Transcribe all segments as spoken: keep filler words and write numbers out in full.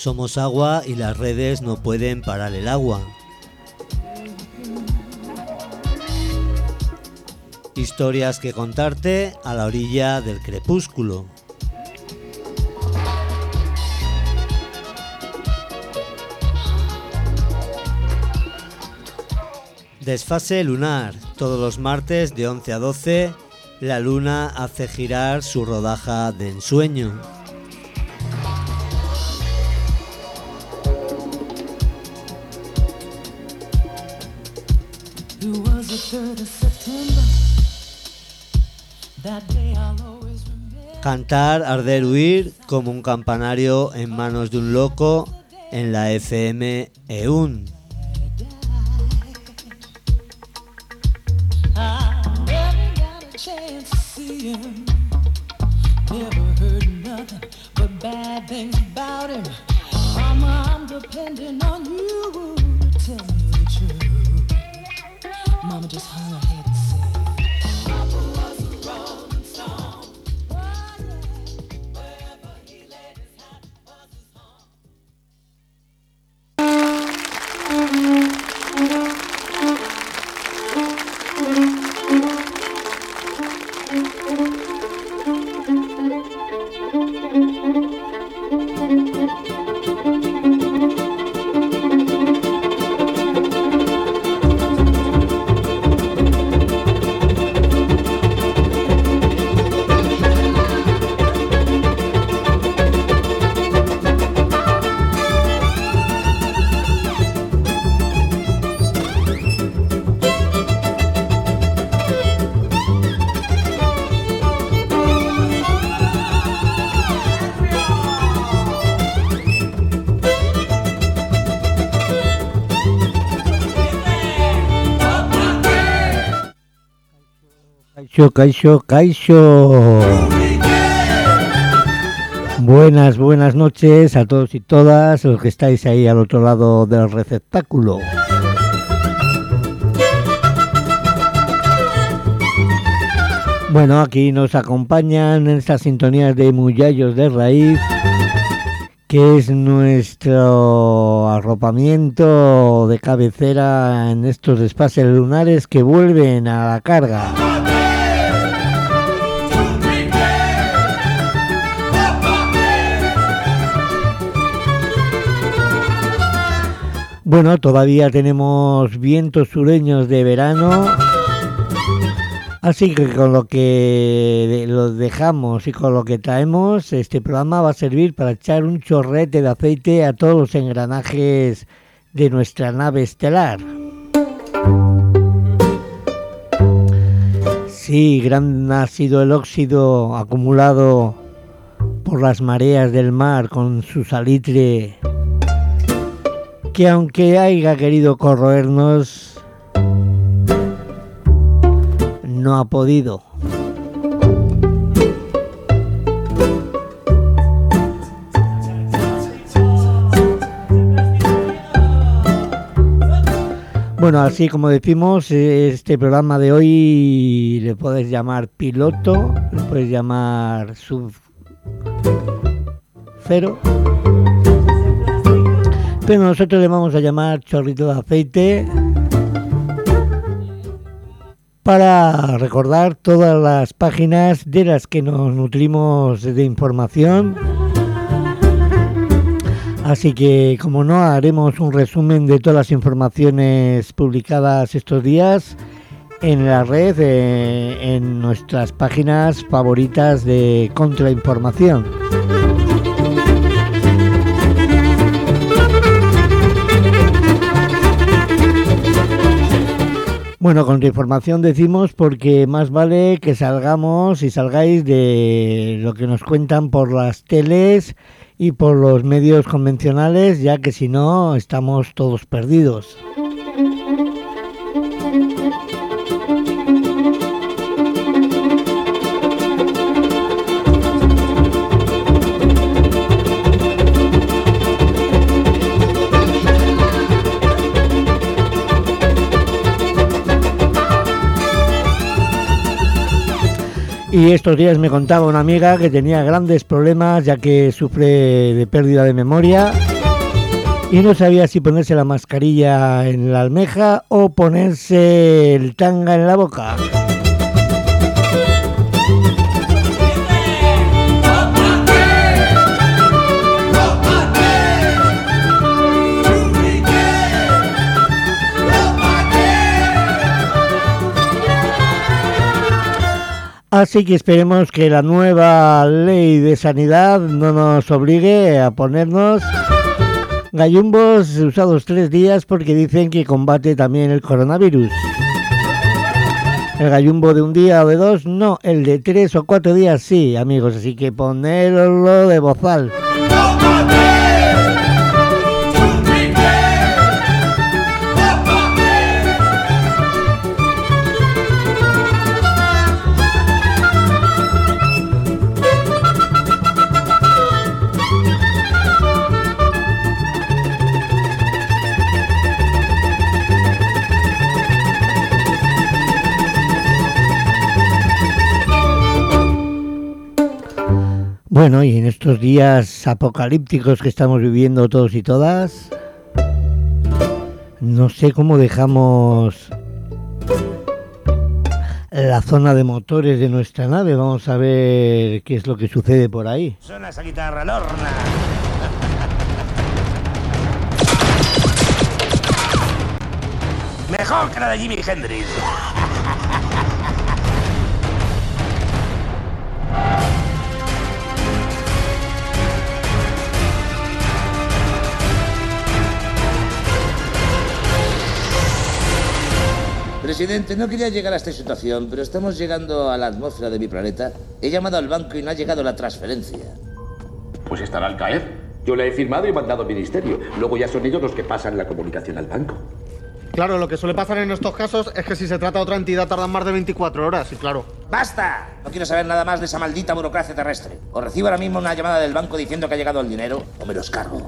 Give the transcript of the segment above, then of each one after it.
Somos agua y las redes no pueden parar el agua. Historias que contarte a la orilla del crepúsculo. Desfase lunar. Todos los martes de once a doce, la luna hace girar su rodaja de ensueño. Cantar, arder, huir como un campanario en manos de un loco en la F M E U N. Kaixo, kaixo, kaixo. Buenas, buenas noches a todos y todas los que estáis ahí al otro lado del receptáculo. Bueno, aquí nos acompañan en estas sintonías de Muyallos de Raíz, que es nuestro arropamiento de cabecera en estos desfases lunares que vuelven a la carga. Bueno, todavía tenemos vientos sureños de verano, así que con lo que lo dejamos y con lo que traemos, este programa va a servir para echar un chorrete de aceite a todos los engranajes de nuestra nave estelar. Sí, gran ha sido el óxido acumulado por las mareas del mar con su salitre, que aunque haya querido corroernos, no ha podido. Bueno, así como decimos, este programa de hoy le puedes llamar piloto, le puedes llamar sub cero, pero nosotros le vamos a llamar chorrito de aceite para recordar todas las páginas de las que nos nutrimos de información. Así que, como no, haremos un resumen de todas las informaciones publicadas estos días en la red, eh, en nuestras páginas favoritas de contrainformación. Bueno, contrainformación decimos porque más vale que salgamos y salgáis de lo que nos cuentan por las teles y por los medios convencionales, ya que si no estamos todos perdidos. Y estos días me contaba una amiga que tenía grandes problemas ya que sufre de pérdida de memoria y no sabía si ponerse la mascarilla en la almeja o ponerse el tanga en la boca. Así que esperemos que la nueva ley de sanidad no nos obligue a ponernos gallumbos usados tres días porque dicen que combate también el coronavirus. El gallumbo de un día o de dos, no, el de tres o cuatro días sí, amigos, así que ponedlo de bozal. Bueno, y en estos días apocalípticos que estamos viviendo todos y todas, no sé cómo dejamos la zona de motores de nuestra nave. Vamos a ver qué es lo que sucede por ahí. Suena esa guitarra, Lorna. Mejor que la de Jimi Hendrix. Presidente, no quería llegar a esta situación, pero estamos llegando a la atmósfera de mi planeta. He llamado al banco y no ha llegado la transferencia. Pues estará al caer. Yo le he firmado y mandado al ministerio. Luego ya son ellos los que pasan la comunicación al banco. Claro, lo que suele pasar en estos casos es que si se trata de otra entidad tardan más de veinticuatro horas, y claro. ¡Basta! No quiero saber nada más de esa maldita burocracia terrestre. O recibo ahora mismo una llamada del banco diciendo que ha llegado el dinero, o me los cargo.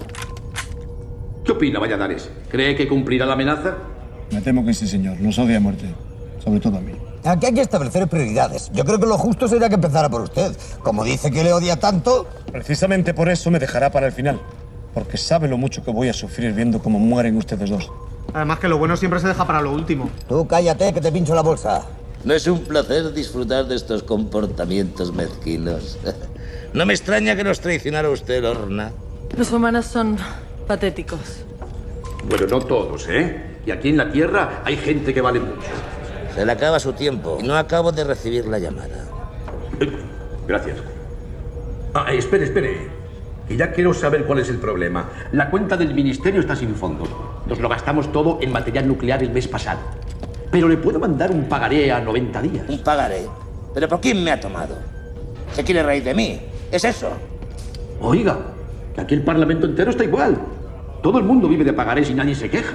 ¿Qué opina Valladares? ¿Cree que cumplirá la amenaza? Me temo que sí, señor. Nos odia a muerte. Sobre todo a mí. Aquí hay que establecer prioridades. Yo creo que lo justo sería que empezara por usted. Como dice que le odia tanto... Precisamente por eso me dejará para el final. Porque sabe lo mucho que voy a sufrir viendo cómo mueren ustedes dos. Además que lo bueno siempre se deja para lo último. Tú cállate, que te pincho la bolsa. No es un placer disfrutar de estos comportamientos mezquinos. No me extraña que nos traicionara usted, Lorna. Los humanos son patéticos. Bueno, no todos, ¿eh? Y aquí en la Tierra hay gente que vale mucho. Se le acaba su tiempo y no acabo de recibir la llamada. Eh, gracias. Ah, espere, espere. Que ya quiero saber cuál es el problema. La cuenta del ministerio está sin fondos. Nos lo gastamos todo en material nuclear el mes pasado. Pero le puedo mandar un pagaré a noventa días. Un pagaré. ¿Pero por quién me ha tomado? ¿Se quiere reír de mí? ¿Es eso? Oiga, que aquí el Parlamento entero está igual. Todo el mundo vive de pagarés y nadie se queja.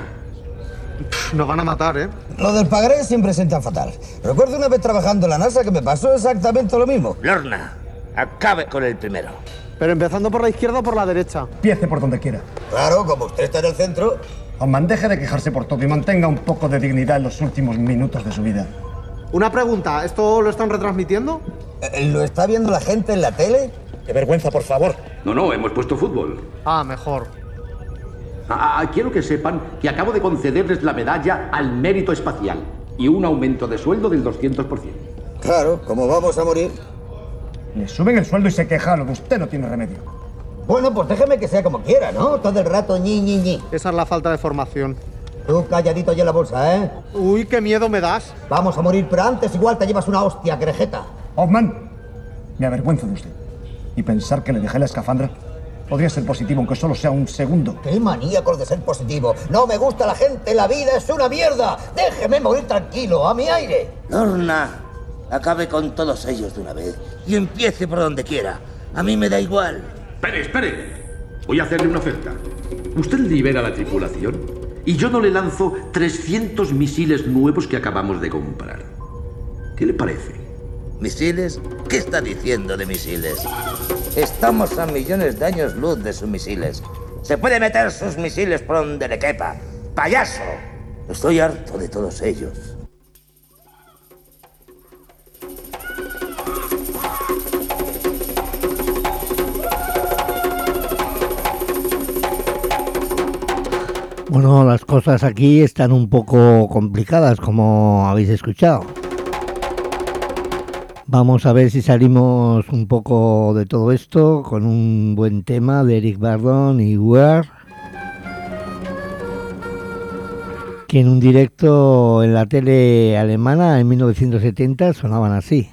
Nos van a matar, ¿eh? Lo del pagaré siempre sienta fatal. Recuerdo una vez trabajando en la NASA que me pasó exactamente lo mismo. Lorna, acabe con el primero. Pero empezando por la izquierda o por la derecha. Empiece por donde quiera. Claro, como usted está en el centro... Osman, deje de quejarse por todo y mantenga un poco de dignidad en los últimos minutos de su vida. Una pregunta, ¿esto lo están retransmitiendo? Eh, ¿Lo está viendo la gente en la tele? ¡Qué vergüenza, por favor! No, no, hemos puesto fútbol. Ah, mejor. Ah, ah, quiero que sepan que acabo de concederles la medalla al mérito espacial y un aumento de sueldo del doscientos por ciento. Claro, como vamos a morir. Le suben el sueldo y se queja, lo de usted no tiene remedio. Bueno, pues déjeme que sea como quiera, ¿no? Todo el rato ñi, ñi, ñi. Esa es la falta de formación. Tú calladito allí en la bolsa, ¿eh? Uy, qué miedo me das. Vamos a morir, pero antes igual te llevas una hostia, querejeta. Osman, me avergüenzo de usted. Y pensar que le dejé la escafandra podría ser positivo, aunque solo sea un segundo. ¡Qué maníacos de ser positivo! ¡No me gusta la gente! ¡La vida es una mierda! ¡Déjeme morir tranquilo, a mi aire! Lorna, acabe con todos ellos de una vez y empiece por donde quiera. A mí me da igual. Espere, espere. Voy a hacerle una oferta. Usted libera la tripulación y yo no le lanzo trescientos misiles nuevos que acabamos de comprar. ¿Qué le parece? ¿Misiles? ¿Qué está diciendo de misiles? Estamos a millones de años luz de sus misiles. Se puede meter sus misiles por donde le quepa. ¡Payaso! Estoy harto de todos ellos. Bueno, las cosas aquí están un poco complicadas, como habéis escuchado. Vamos a ver si salimos un poco de todo esto con un buen tema de Eric Burdon y Where, que en un directo en la tele alemana en mil novecientos setenta sonaban así.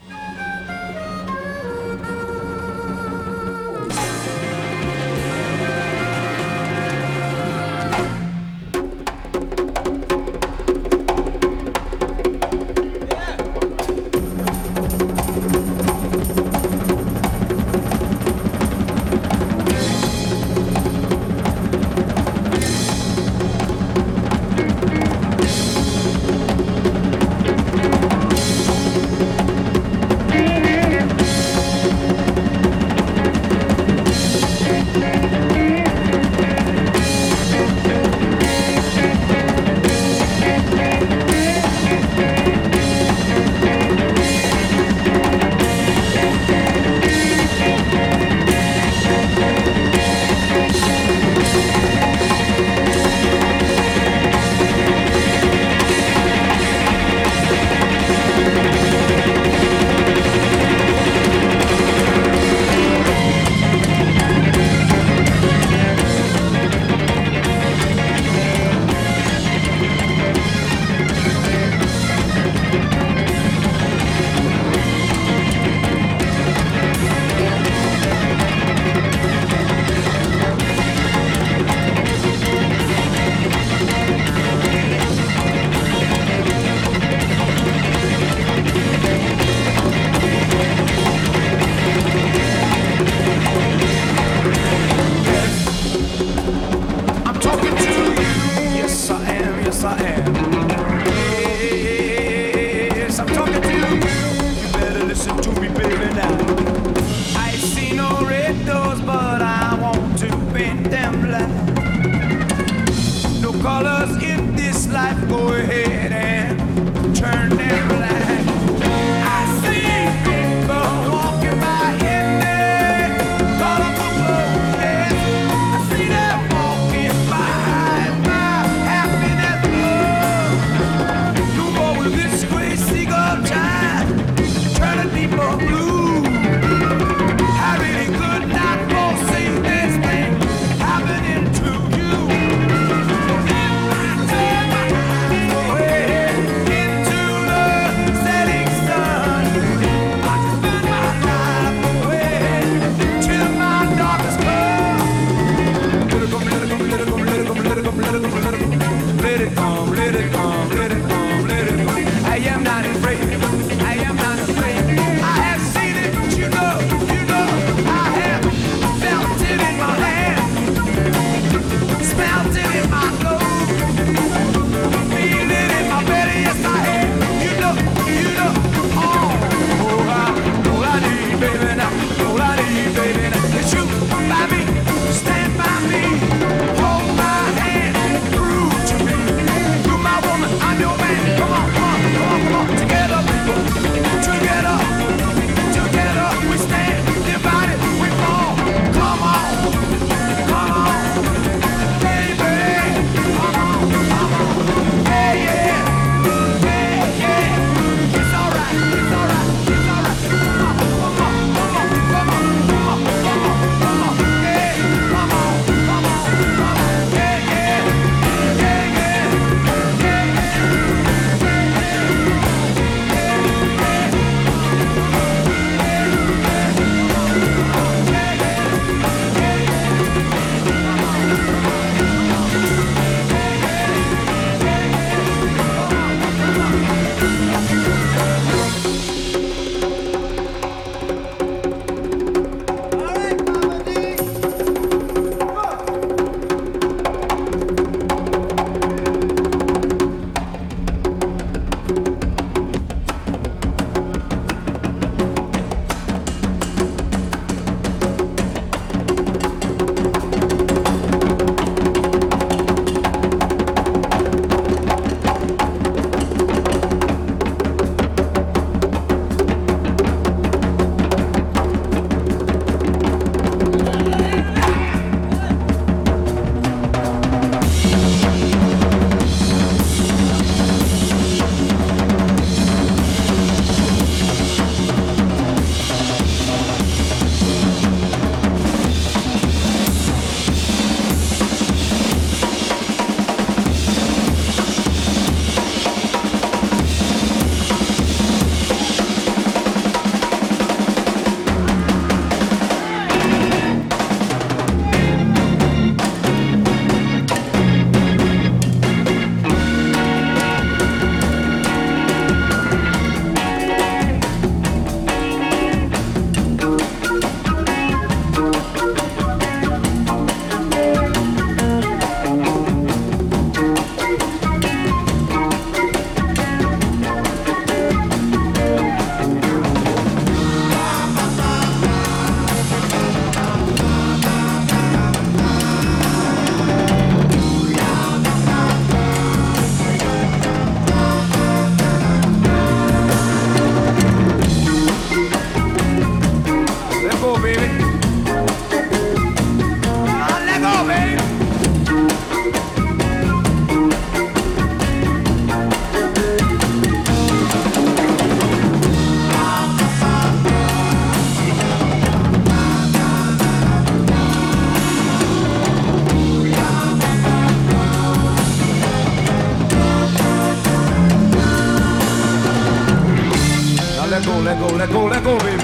let go, let go, baby.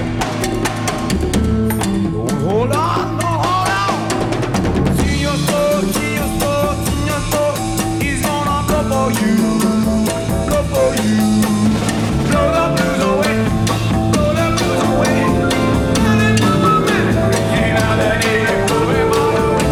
Don't hold on, don't hold on. Señor, señor, señor, he's gonna blow for you, blow for you. Blow the blues away, blow the blues away. And then for my man, ain't out that day, blow him all away.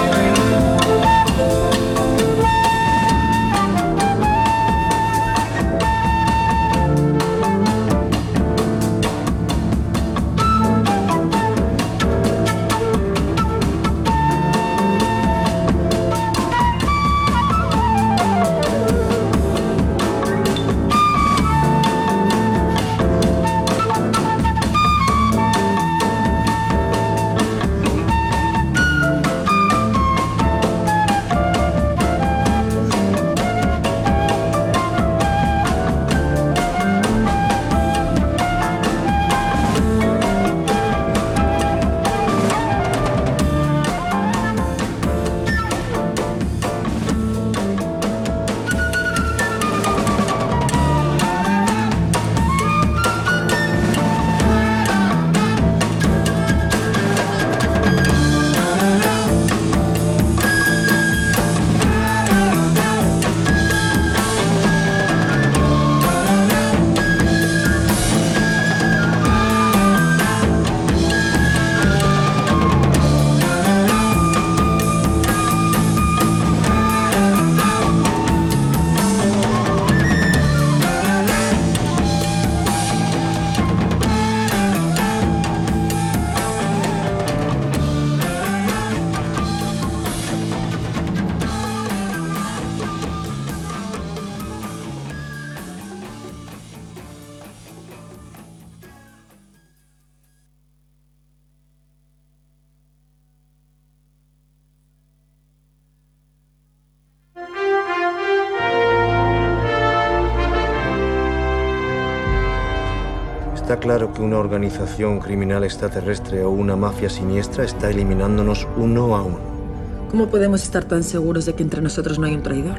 Está claro que una organización criminal extraterrestre o una mafia siniestra está eliminándonos uno a uno. ¿Cómo podemos estar tan seguros de que entre nosotros no hay un traidor?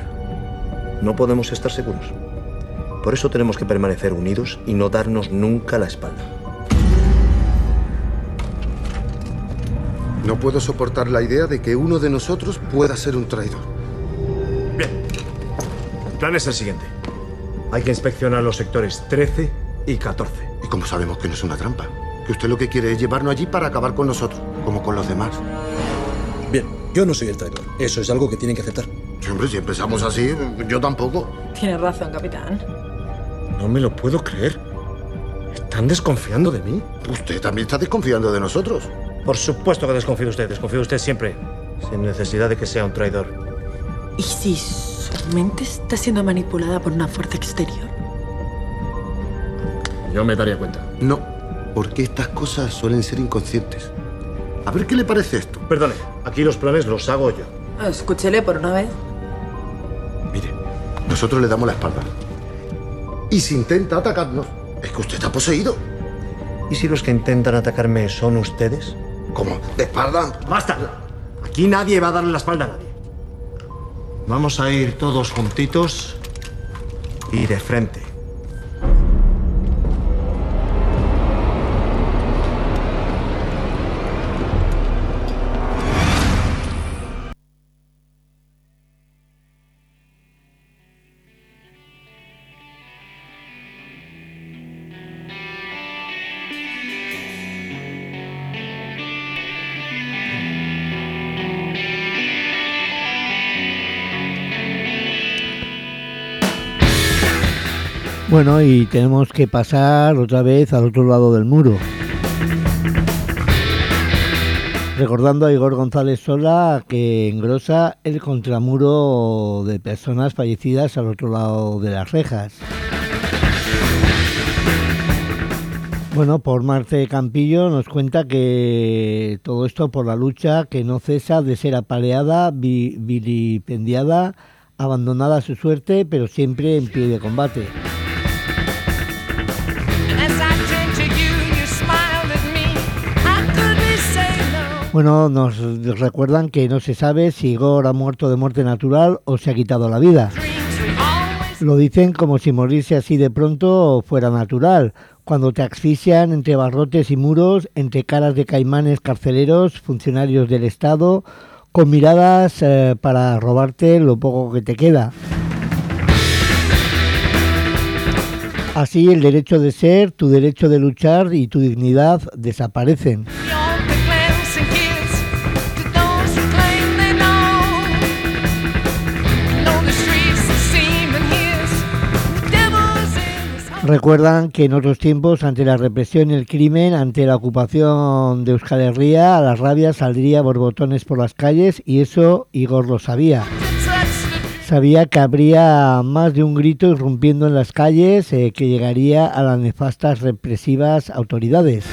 No podemos estar seguros. Por eso tenemos que permanecer unidos y no darnos nunca la espalda. No puedo soportar la idea de que uno de nosotros pueda ser un traidor. Bien. El plan es el siguiente. Hay que inspeccionar los sectores trece y catorce. ¿Y cómo sabemos que no es una trampa? Que usted lo que quiere es llevarnos allí para acabar con nosotros, como con los demás. Bien, yo no soy el traidor. Eso es algo que tienen que aceptar. Siempre, si empezamos así, yo tampoco. Tienes razón, capitán. No me lo puedo creer. ¿Están desconfiando de mí? Usted también está desconfiando de nosotros. Por supuesto que desconfío de usted. Desconfío de usted siempre. Sin necesidad de que sea un traidor. ¿Y si su mente está siendo manipulada por una fuerza exterior? Yo me daría cuenta. No, porque estas cosas suelen ser inconscientes. A ver qué le parece esto. Perdone, aquí los planes los hago yo. Escúchele por una vez. Mire, nosotros le damos la espalda. Y si intenta atacarnos, es que usted está poseído. ¿Y si los que intentan atacarme son ustedes? ¿Cómo? ¿De espalda? ¡Basta! Aquí nadie va a darle la espalda a nadie. Vamos a ir todos juntitos y de frente. Bueno, y tenemos que pasar otra vez al otro lado del muro. Recordando a Igor González Sola, que engrosa el contramuro de personas fallecidas al otro lado de las rejas. Bueno, por Marce Campillo nos cuenta que todo esto por la lucha que no cesa de ser apaleada, vi- vilipendiada, abandonada a su suerte, pero siempre en pie de combate. Bueno, nos recuerdan que no se sabe si Igor ha muerto de muerte natural o se ha quitado la vida. Lo dicen como si morirse así de pronto fuera natural. cuando te asfixian entre barrotes y muros, entre caras de caimanes carceleros, funcionarios del Estado, con miradas eh, para robarte lo poco que te queda. Así el derecho de ser, tu derecho de luchar y tu dignidad desaparecen. Recuerdan que en otros tiempos, ante la represión y el crimen, ante la ocupación de Euskal Herria, a la rabia saldría borbotones por las calles, y eso Igor lo sabía. Sabía que habría más de un grito irrumpiendo en las calles eh, que llegaría a las nefastas represivas autoridades.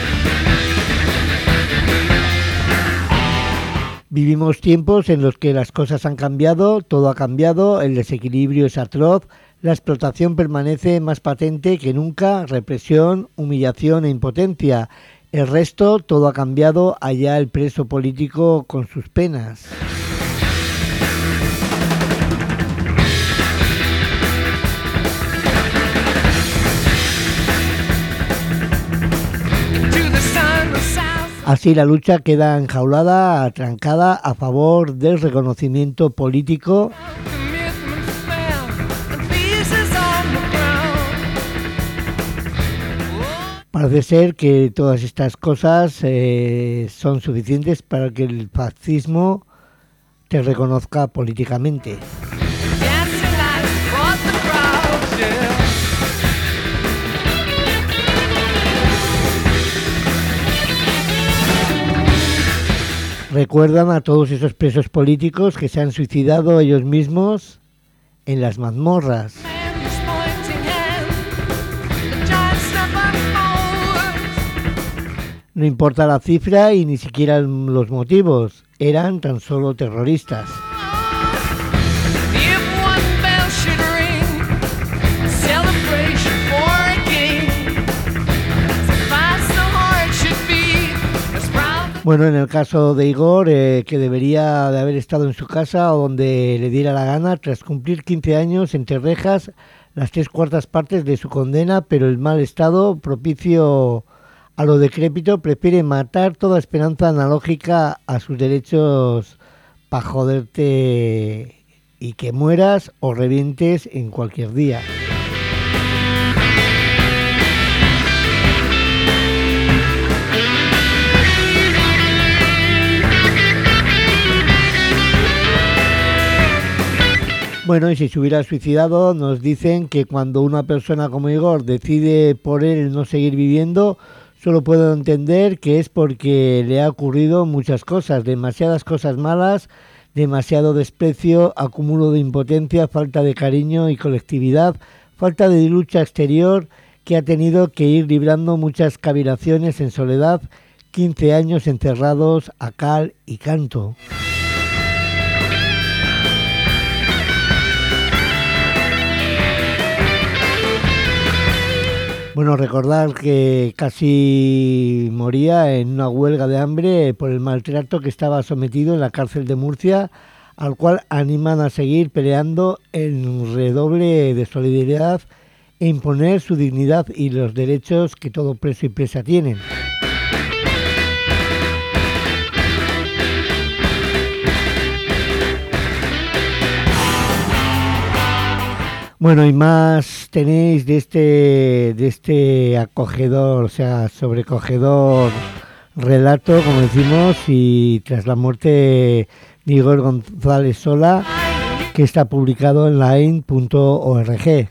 Vivimos tiempos en los que las cosas han cambiado, todo ha cambiado, el desequilibrio es atroz, la explotación permanece más patente que nunca, represión, humillación e impotencia. El resto, todo ha cambiado, allá el preso político con sus penas. Así la lucha queda enjaulada, atrancada a favor del reconocimiento político Parece ser que todas estas cosas eh, son suficientes para que el fascismo te reconozca políticamente. Recuerdan a todos esos presos políticos que se han suicidado ellos mismos en las mazmorras. No importa la cifra y ni siquiera los motivos, eran tan solo terroristas. Bueno, en el caso de Igor, eh, que debería de haber estado en su casa o donde le diera la gana, tras cumplir quince años entre rejas, las tres cuartas partes de su condena, pero el mal estado propicio a lo decrépito prefiere matar toda esperanza analógica a sus derechos para joderte y que mueras o revientes en cualquier día. Bueno, y si se hubiera suicidado, nos dicen que cuando una persona como Igor decide por él no seguir viviendo, solo puedo entender que es porque le ha ocurrido muchas cosas, demasiadas cosas malas, demasiado desprecio, acúmulo de impotencia, falta de cariño y colectividad, falta de lucha exterior, que ha tenido que ir librando muchas cavilaciones en soledad, quince años encerrados a cal y canto. Bueno, recordar que casi moría en una huelga de hambre por el maltrato que estaba sometido en la cárcel de Murcia, al cual animan a seguir peleando en redoble de solidaridad e imponer su dignidad y los derechos que todo preso y presa tienen. Bueno, y más tenéis de este, de este acogedor, o sea, sobrecogedor relato, como decimos, y tras la muerte de Igor González Sola, que está publicado en lain punto org.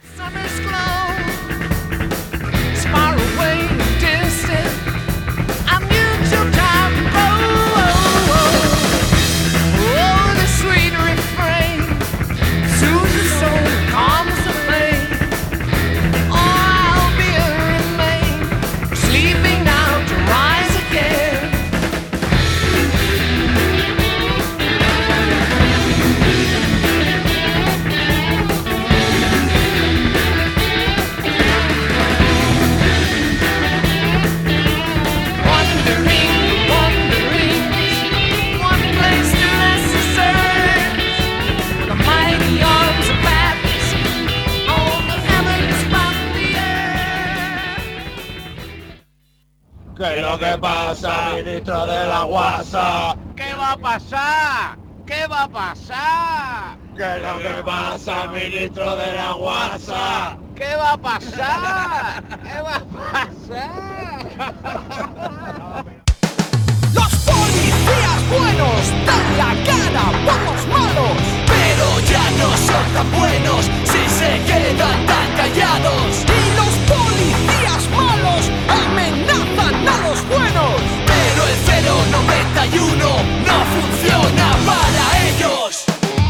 ¿Qué es lo que pasa, ministro de la guasa? ¿Qué va a pasar? ¿Qué va a pasar? ¿Qué es lo que pasa, ministro de la guasa? ¿Qué va a pasar? ¿Qué va a pasar? Los policías buenos dan la cara por los malos, pero ya no son tan buenos si se quedan tan callados. Y los policías malos amenazan a los buenos, pero el cero noventa y uno no funciona para ellos.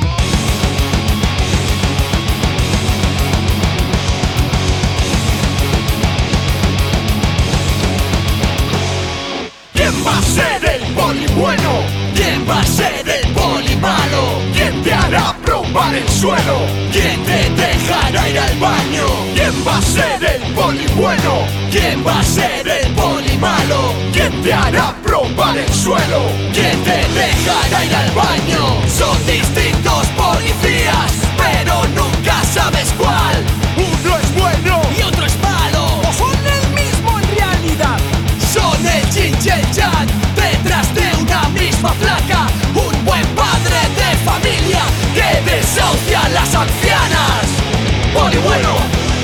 ¿Quién va a ser el poli bueno? ¿Quién va a ser el poli malo? ¿Quién te hará probar el suelo? ¿Quién te dejará ir al baño? ¿Quién va a ser el poli bueno? ¿Quién va a ser el poli malo? ¿Quién te hará probar el suelo? ¿Quién te dejará ir al baño? Son distintos policías, pero nunca sabes cuál. Uno es bueno y otro es malo, o son el mismo en realidad. Son el yin y el yang, detrás de una misma placa. Un buen padre de familia que desahucia a las ancianas. Poli bueno,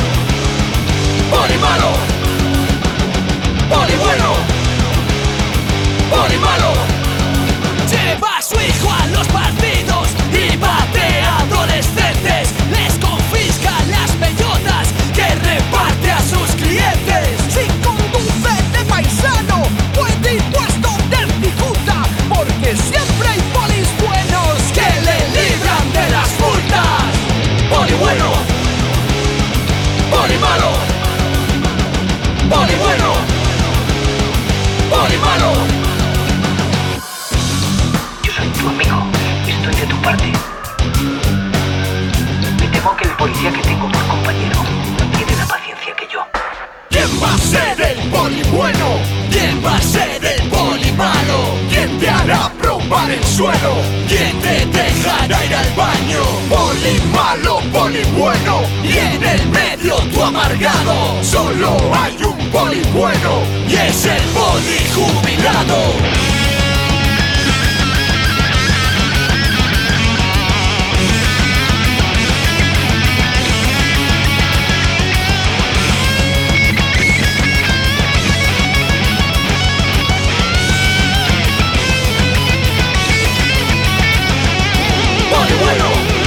poli malo, poli bueno, poli malo. Lleva a su hijo a los partidos y patea adolescentes. Les confisca las bellotas que reparte a sus clientes. Si conduce de paisano, puede ir puesto de cicuta, porque siempre hay polis buenos que le libran de las multas. Poli bueno, poli malo, poli bueno, poli malo. Yo soy tu amigo, estoy de tu parte. Me temo que el policía que tengo por compañero no tiene la paciencia que yo. ¿Quién va a ser el poli bueno? ¿Quién va a ser el poli malo? ¿Quién te hará probar el suelo? ¿Quién te dejará ir al baño? Poli malo, poli bueno, y en el medio tu amargado. Solo hay un poli bueno, y es el poli jubilado. Poli bueno,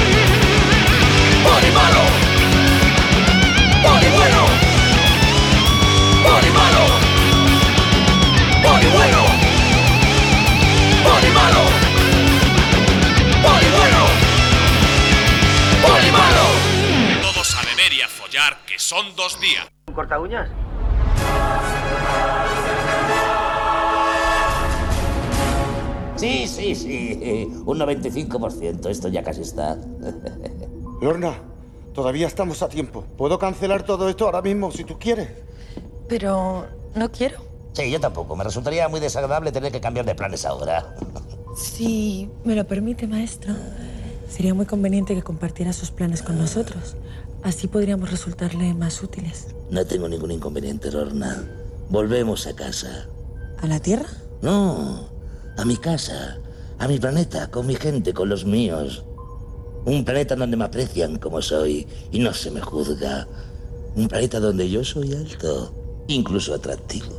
poli malo, poli bueno, poli malo, poli bueno, poli malo, poli bueno, poli malo. Todos a beber y a follar, que son dos días. ¿Un corta uñas? Sí, sí, sí. Un noventa y cinco por ciento. Esto ya casi está. Lorna, todavía estamos a tiempo. Puedo cancelar todo esto ahora mismo si tú quieres. Pero no quiero. Sí, yo tampoco. Me resultaría muy desagradable tener que cambiar de planes ahora. Si me lo permite, maestro, sería muy conveniente que compartiera sus planes con nosotros. Así podríamos resultarle más útiles. No tengo ningún inconveniente, Lorna. Volvemos a casa. ¿A la Tierra? No, a mi casa, a mi planeta, con mi gente, con los míos. Un planeta donde me aprecian como soy y no se me juzga. Un planeta donde yo soy alto, incluso atractivo.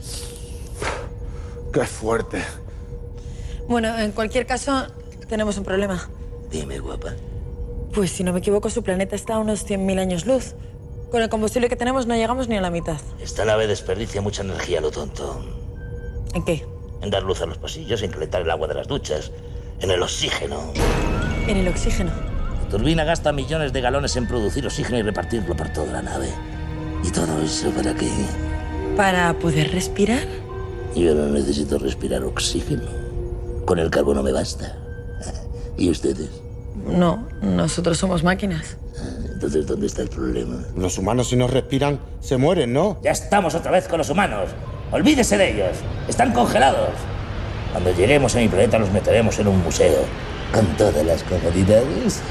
¡Qué fuerte! Bueno, en cualquier caso, tenemos un problema. Dime, guapa. Pues si no me equivoco, su planeta está a unos cien mil años luz. Con el combustible que tenemos no llegamos ni a la mitad. Esta nave desperdicia mucha energía, lo tonto. ¿En qué? En dar luz a los pasillos, en calentar el agua de las duchas, en el oxígeno. En el oxígeno. La turbina gasta millones de galones en producir oxígeno y repartirlo por toda la nave. ¿Y todo eso para qué? ¿Para poder respirar? Yo no necesito respirar oxígeno. Con el carbono me basta. ¿Y ustedes? No, nosotros somos máquinas. Entonces, ¿dónde está el problema? Los humanos, si no respiran, se mueren, ¿no? Ya estamos otra vez con los humanos. Olvídese de ellos. Están congelados. Cuando lleguemos a mi planeta los meteremos en un museo. Con todas las comodidades.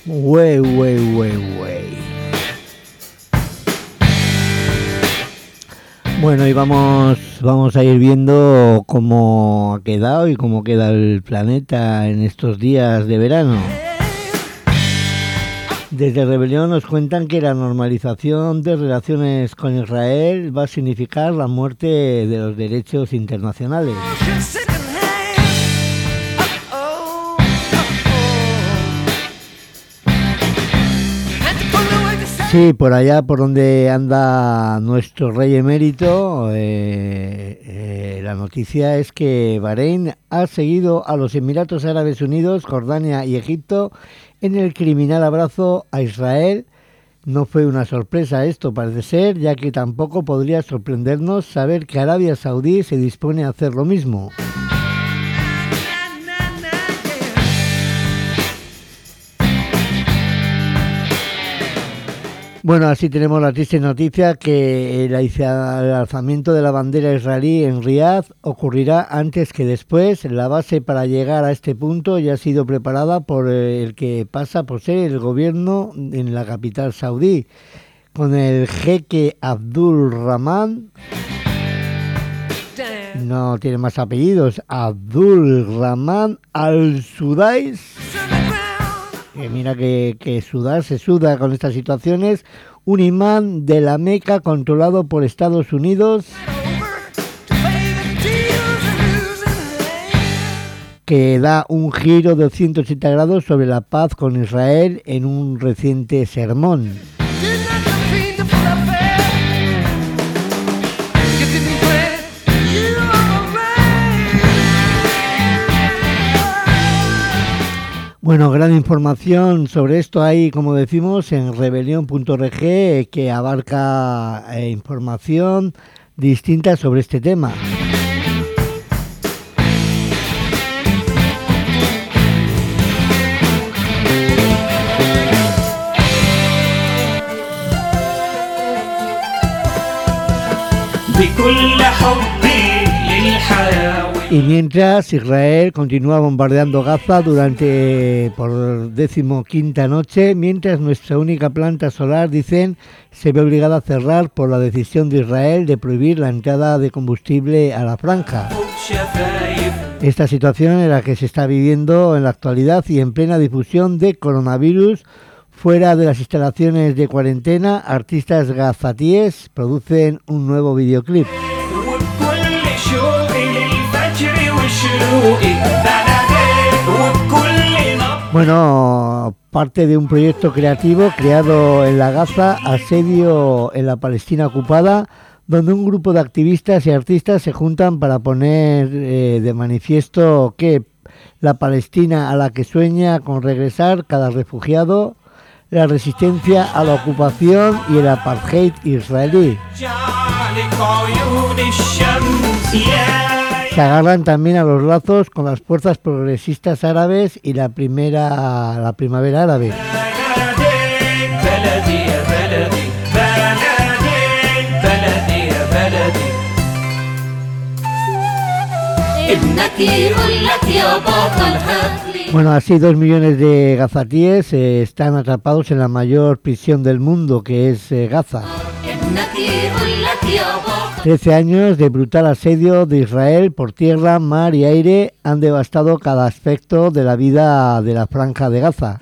Wey, wey, wey, wey. Bueno, y vamos, vamos a ir viendo cómo ha quedado y cómo queda el planeta en estos días de verano. Desde Rebelión nos cuentan que la normalización de relaciones con Israel va a significar la muerte de los derechos internacionales. Sí, por allá por donde anda nuestro rey emérito, eh, eh, la noticia es que Bahrein ha seguido a los Emiratos Árabes Unidos, Jordania y Egipto en el criminal abrazo a Israel. No fue una sorpresa esto, parece ser, ya que tampoco podría sorprendernos saber que Arabia Saudí se dispone a hacer lo mismo. Bueno, así tenemos la triste noticia que el alzamiento de la bandera israelí en Riad ocurrirá antes que después. La base para llegar a este punto ya ha sido preparada por el que pasa por ser el gobierno en la capital saudí, con el jeque Abdul Rahman, no tiene más apellidos, Abdul Rahman al-Sudais. Que mira que, que sudar se suda con estas situaciones. Un imán de la Meca controlado por Estados Unidos, que da un giro de ciento ochenta grados sobre la paz con Israel en un reciente sermón. Bueno, gran información sobre esto hay, como decimos, en rebelión punto org, que abarca eh, información distinta sobre este tema. Y mientras Israel continúa bombardeando Gaza durante por decimoquinta noche, mientras nuestra única planta solar, dicen, se ve obligada a cerrar por la decisión de Israel de prohibir la entrada de combustible a la franja. Esta situación en la que se está viviendo en la actualidad y en plena difusión de coronavirus. Fuera de las instalaciones de cuarentena, artistas gazatíes producen un nuevo videoclip. Bueno, parte de un proyecto creativo creado en la Gaza, asedio en la Palestina ocupada, donde un grupo de activistas y artistas se juntan para poner eh, de manifiesto que la Palestina a la que sueña con regresar cada refugiado, la resistencia a la ocupación y el apartheid israelí. Se agarran también a los lazos con las fuerzas progresistas árabes y la primera la primavera árabe. Bueno, así dos millones de gazatíes eh, están atrapados en la mayor prisión del mundo, que es eh, Gaza. Trece años de brutal asedio de Israel por tierra, mar y aire han devastado cada aspecto de la vida de la franja de Gaza.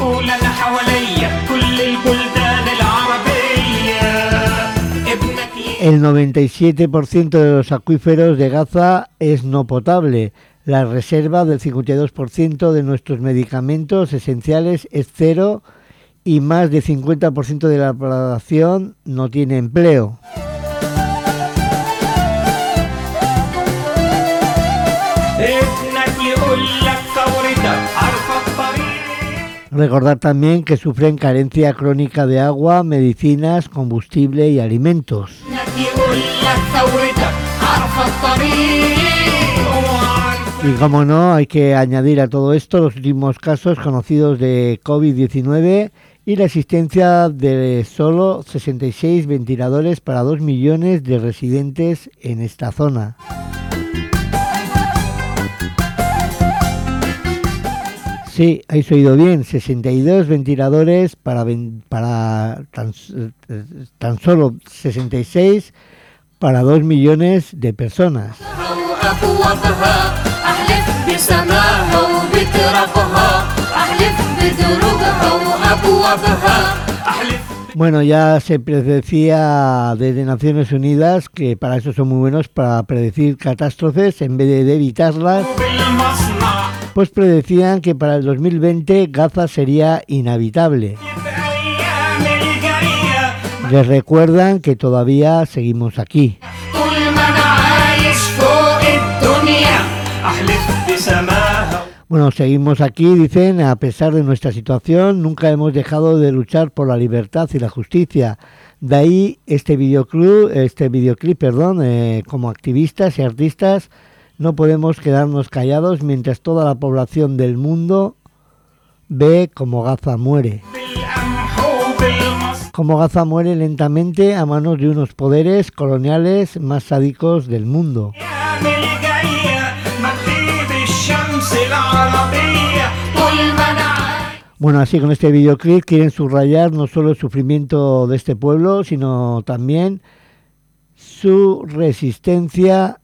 El noventa y siete por ciento de los acuíferos de Gaza es no potable. La reserva del cincuenta y dos por ciento de nuestros medicamentos esenciales es cero y más del cincuenta por ciento de la población no tiene empleo. Recordar también que sufren carencia crónica de agua, medicinas, combustible y alimentos. Y como no, hay que añadir a todo esto los últimos casos conocidos de covid diecinueve y la existencia de solo sesenta y seis ventiladores para dos millones de residentes en esta zona. Sí, habéis oído bien, sesenta y dos ventiladores para, para tan, tan solo sesenta y seis para dos millones de personas. Bueno, ya se predecía desde Naciones Unidas que para eso son muy buenos, para predecir catástrofes en vez de evitarlas. Pues predecían que para el dos mil veinte Gaza sería inhabitable. Les recuerdan que todavía seguimos aquí. Bueno, seguimos aquí, dicen, a pesar de nuestra situación, nunca hemos dejado de luchar por la libertad y la justicia. De ahí este videoclip, este videoclip, perdón, eh, como activistas y artistas, no podemos quedarnos callados mientras toda la población del mundo ve cómo Gaza muere. Como Gaza muere lentamente a manos de unos poderes coloniales más sádicos del mundo. Bueno, así con este videoclip quieren subrayar no solo el sufrimiento de este pueblo, sino también su resistencia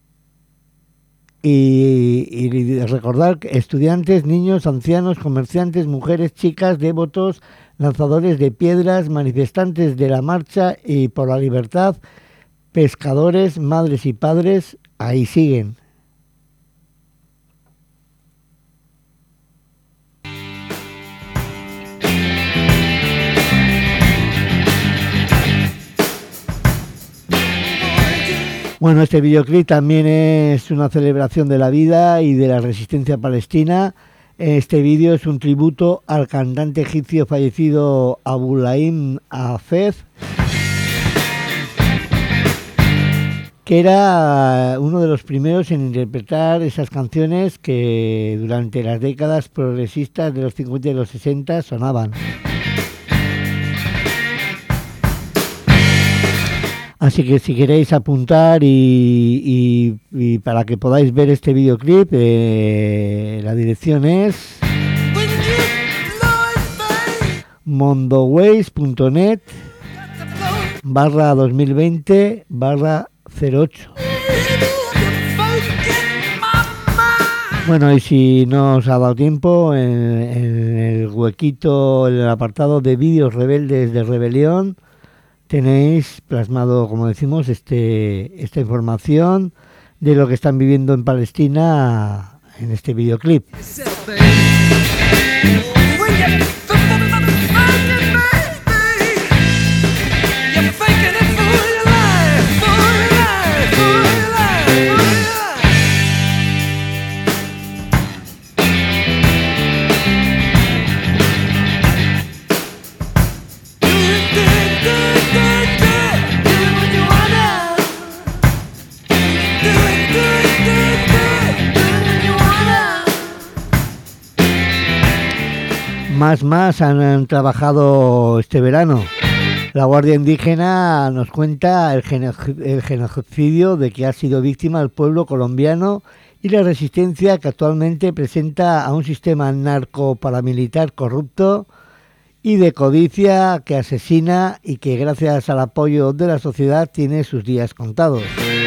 y, y recordar que estudiantes, niños, ancianos, comerciantes, mujeres, chicas, devotos, lanzadores de piedras, manifestantes de la marcha y por la libertad, pescadores, madres y padres, ahí siguen. Bueno, este videoclip también es una celebración de la vida y de la resistencia palestina. Este vídeo es un tributo al cantante egipcio fallecido Abulaim Hafez, que era uno de los primeros en interpretar esas canciones que durante las décadas progresistas de los cincuenta y los sesenta sonaban. Así que si queréis apuntar y, y, y para que podáis ver este videoclip, eh, la dirección es mondoways.net barra dos mil veinte barra cero ocho. Bueno, y si no os ha dado tiempo, en, en el huequito, en el apartado de vídeos rebeldes de rebelión, tenéis plasmado, como decimos, este, esta información de lo que están viviendo en Palestina en este videoclip. Más más han, han trabajado este verano. La Guardia Indígena nos cuenta el, geno, el genocidio de que ha sido víctima el pueblo colombiano y la resistencia que actualmente presenta a un sistema narco-paramilitar corrupto y de codicia que asesina y que gracias al apoyo de la sociedad tiene sus días contados.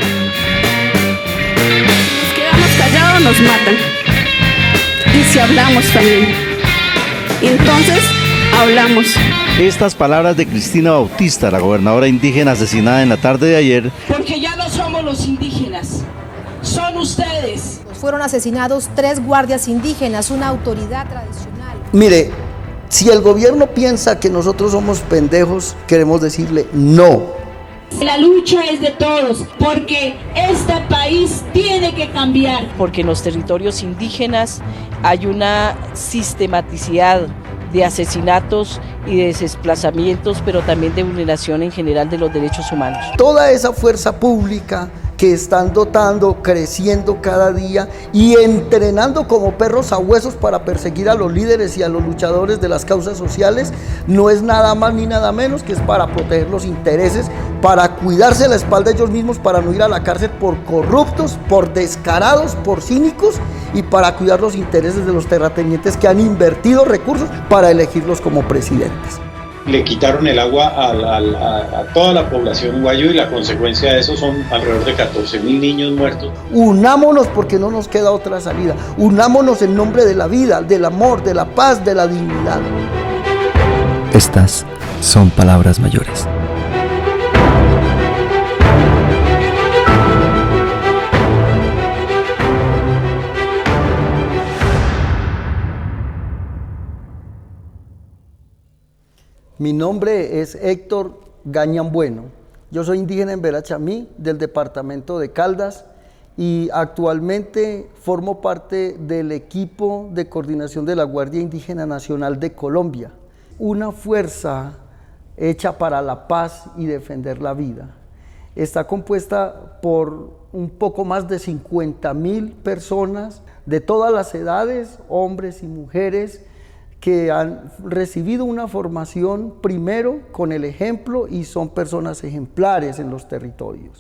Si nos quedamos callados nos matan. Y si hablamos también. Entonces, hablamos. Estas palabras de Cristina Bautista, la gobernadora indígena asesinada en la tarde de ayer. Porque ya no somos los indígenas, son ustedes. Fueron asesinados tres guardias indígenas, una autoridad tradicional. Mire, si el gobierno piensa que nosotros somos pendejos, queremos decirle no. La lucha es de todos, porque este país tiene que cambiar. Porque en los territorios indígenas hay una sistematicidad de asesinatos y de desplazamientos, pero también de vulneración en general de los derechos humanos. Toda esa fuerza pública que están dotando, creciendo cada día y entrenando como perros a huesos para perseguir a los líderes y a los luchadores de las causas sociales, no es nada más ni nada menos que es para proteger los intereses, para cuidarse la espalda ellos mismos, para no ir a la cárcel por corruptos, por descarados, por cínicos y para cuidar los intereses de los terratenientes que han invertido recursos para elegirlos como presidentes. Le quitaron el agua a, a, a, a toda la población guayú y la consecuencia de eso son alrededor de catorce mil niños muertos. Unámonos porque no nos queda otra salida. Unámonos en nombre de la vida, del amor, de la paz, de la dignidad. Estas son palabras mayores. Mi nombre es Héctor Gañán Bueno. Yo soy indígena en Verachamí, del departamento de Caldas, y actualmente formo parte del equipo de coordinación de la Guardia Indígena Nacional de Colombia, una fuerza hecha para la paz y defender la vida. Está compuesta por un poco más de cincuenta mil personas de todas las edades, hombres y mujeres, que han recibido una formación primero con el ejemplo y son personas ejemplares en los territorios.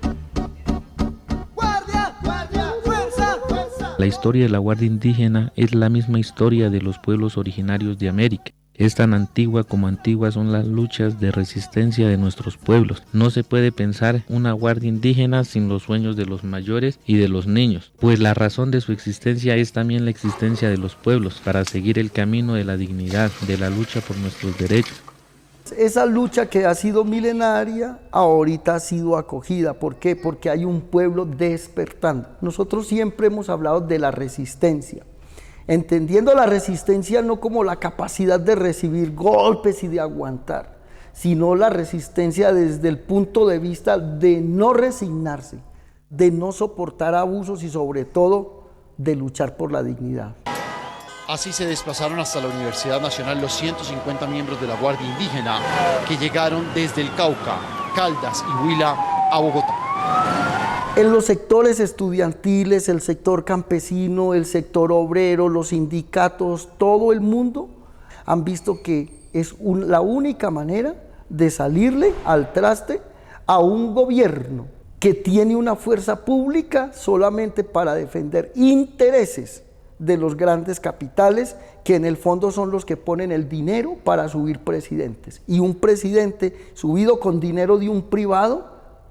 La historia de la Guardia Indígena es la misma historia de los pueblos originarios de América. Es tan antigua como antiguas son las luchas de resistencia de nuestros pueblos. No se puede pensar una guardia indígena sin los sueños de los mayores y de los niños, pues la razón de su existencia es también la existencia de los pueblos, para seguir el camino de la dignidad, de la lucha por nuestros derechos. Esa lucha que ha sido milenaria, ahorita ha sido acogida. ¿Por qué? Porque hay un pueblo despertando. Nosotros siempre hemos hablado de la resistencia, entendiendo la resistencia no como la capacidad de recibir golpes y de aguantar, sino la resistencia desde el punto de vista de no resignarse, de no soportar abusos y sobre todo de luchar por la dignidad. Así se desplazaron hasta la Universidad Nacional los ciento cincuenta miembros de la Guardia Indígena que llegaron desde el Cauca, Caldas y Huila a Bogotá. En los sectores estudiantiles, el sector campesino, el sector obrero, los sindicatos, todo el mundo han visto que es un, la única manera de salirle al traste a un gobierno que tiene una fuerza pública solamente para defender intereses de los grandes capitales, que en el fondo son los que ponen el dinero para subir presidentes. Y un presidente subido con dinero de un privado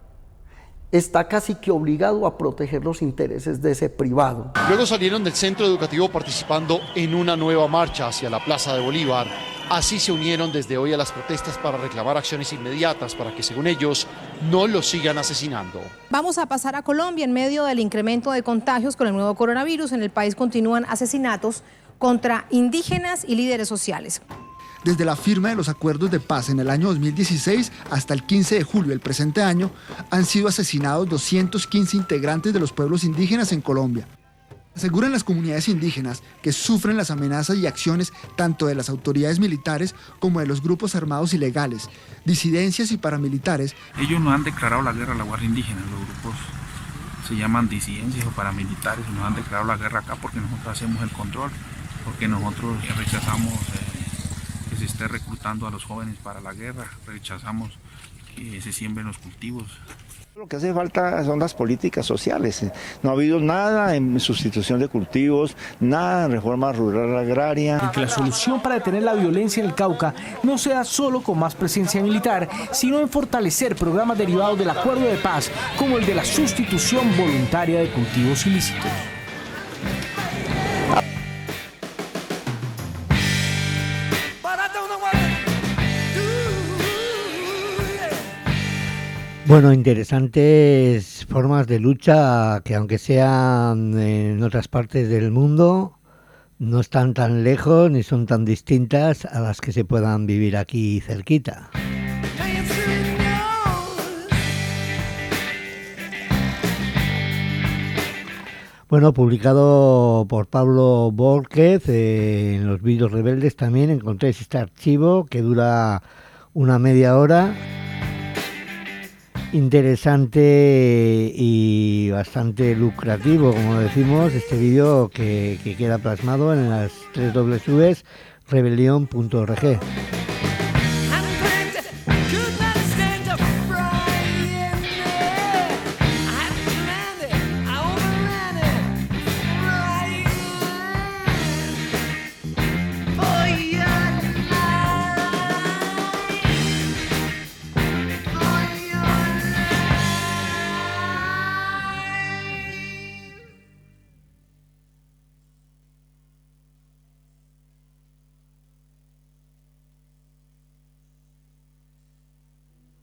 está casi que obligado a proteger los intereses de ese privado. Luego salieron del centro educativo participando en una nueva marcha hacia la Plaza de Bolívar. Así se unieron desde hoy a las protestas para reclamar acciones inmediatas para que, según ellos, no los sigan asesinando. Vamos a pasar a Colombia. En medio del incremento de contagios con el nuevo coronavirus, en el país continúan asesinatos contra indígenas y líderes sociales. Desde la firma de los acuerdos de paz en el año dos mil dieciséis hasta el quince de julio del presente año, han sido asesinados doscientos quince integrantes de los pueblos indígenas en Colombia. Aseguran las comunidades indígenas que sufren las amenazas y acciones tanto de las autoridades militares como de los grupos armados ilegales, disidencias y paramilitares. Ellos no han declarado la guerra a la Guardia Indígena, los grupos se llaman disidencias o paramilitares, y nos han declarado la guerra acá porque nosotros hacemos el control, porque nosotros rechazamos eh, que se esté reclutando a los jóvenes para la guerra, rechazamos que se siembren los cultivos. Lo que hace falta son las políticas sociales. No ha habido nada en sustitución de cultivos, nada en reforma rural agraria. Y que la solución para detener la violencia en el Cauca no sea solo con más presencia militar, sino en fortalecer programas derivados del acuerdo de paz, como el de la sustitución voluntaria de cultivos ilícitos. Bueno, interesantes formas de lucha que, aunque sean en otras partes del mundo, no están tan lejos ni son tan distintas a las que se puedan vivir aquí cerquita. Bueno, publicado por Pablo Borquez eh, en los Vídeos Rebeldes también encontréis este archivo que dura una media hora. Interesante y bastante lucrativo, como decimos, este vídeo que, que queda plasmado en las doble u doble u doble u punto rebelión punto org.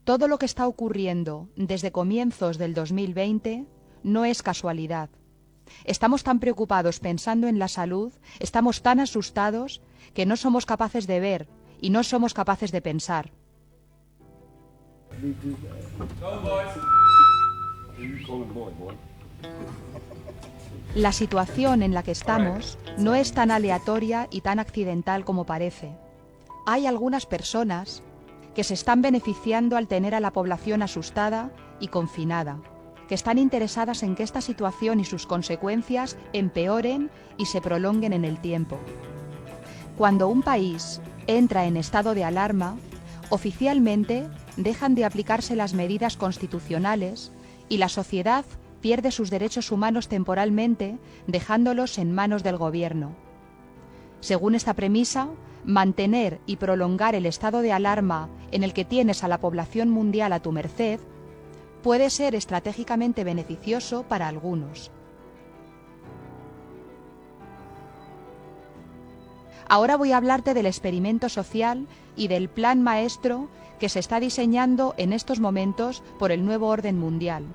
Todo lo que está ocurriendo desde comienzos del dos mil veinte no es casualidad. Estamos tan preocupados pensando en la salud, estamos tan asustados que no somos capaces de ver y no somos capaces de pensar. La situación en la que estamos no es tan aleatoria y tan accidental como parece. Hay algunas personas que se están beneficiando al tener a la población asustada y confinada, que están interesadas en que esta situación y sus consecuencias empeoren y se prolonguen en el tiempo. Cuando un país entra en estado de alarma, oficialmente dejan de aplicarse las medidas constitucionales y la sociedad pierde sus derechos humanos temporalmente, dejándolos en manos del gobierno. Según esta premisa, mantener y prolongar el estado de alarma en el que tienes a la población mundial a tu merced puede ser estratégicamente beneficioso para algunos. Ahora voy a hablarte del experimento social y del plan maestro que se está diseñando en estos momentos por el nuevo orden mundial.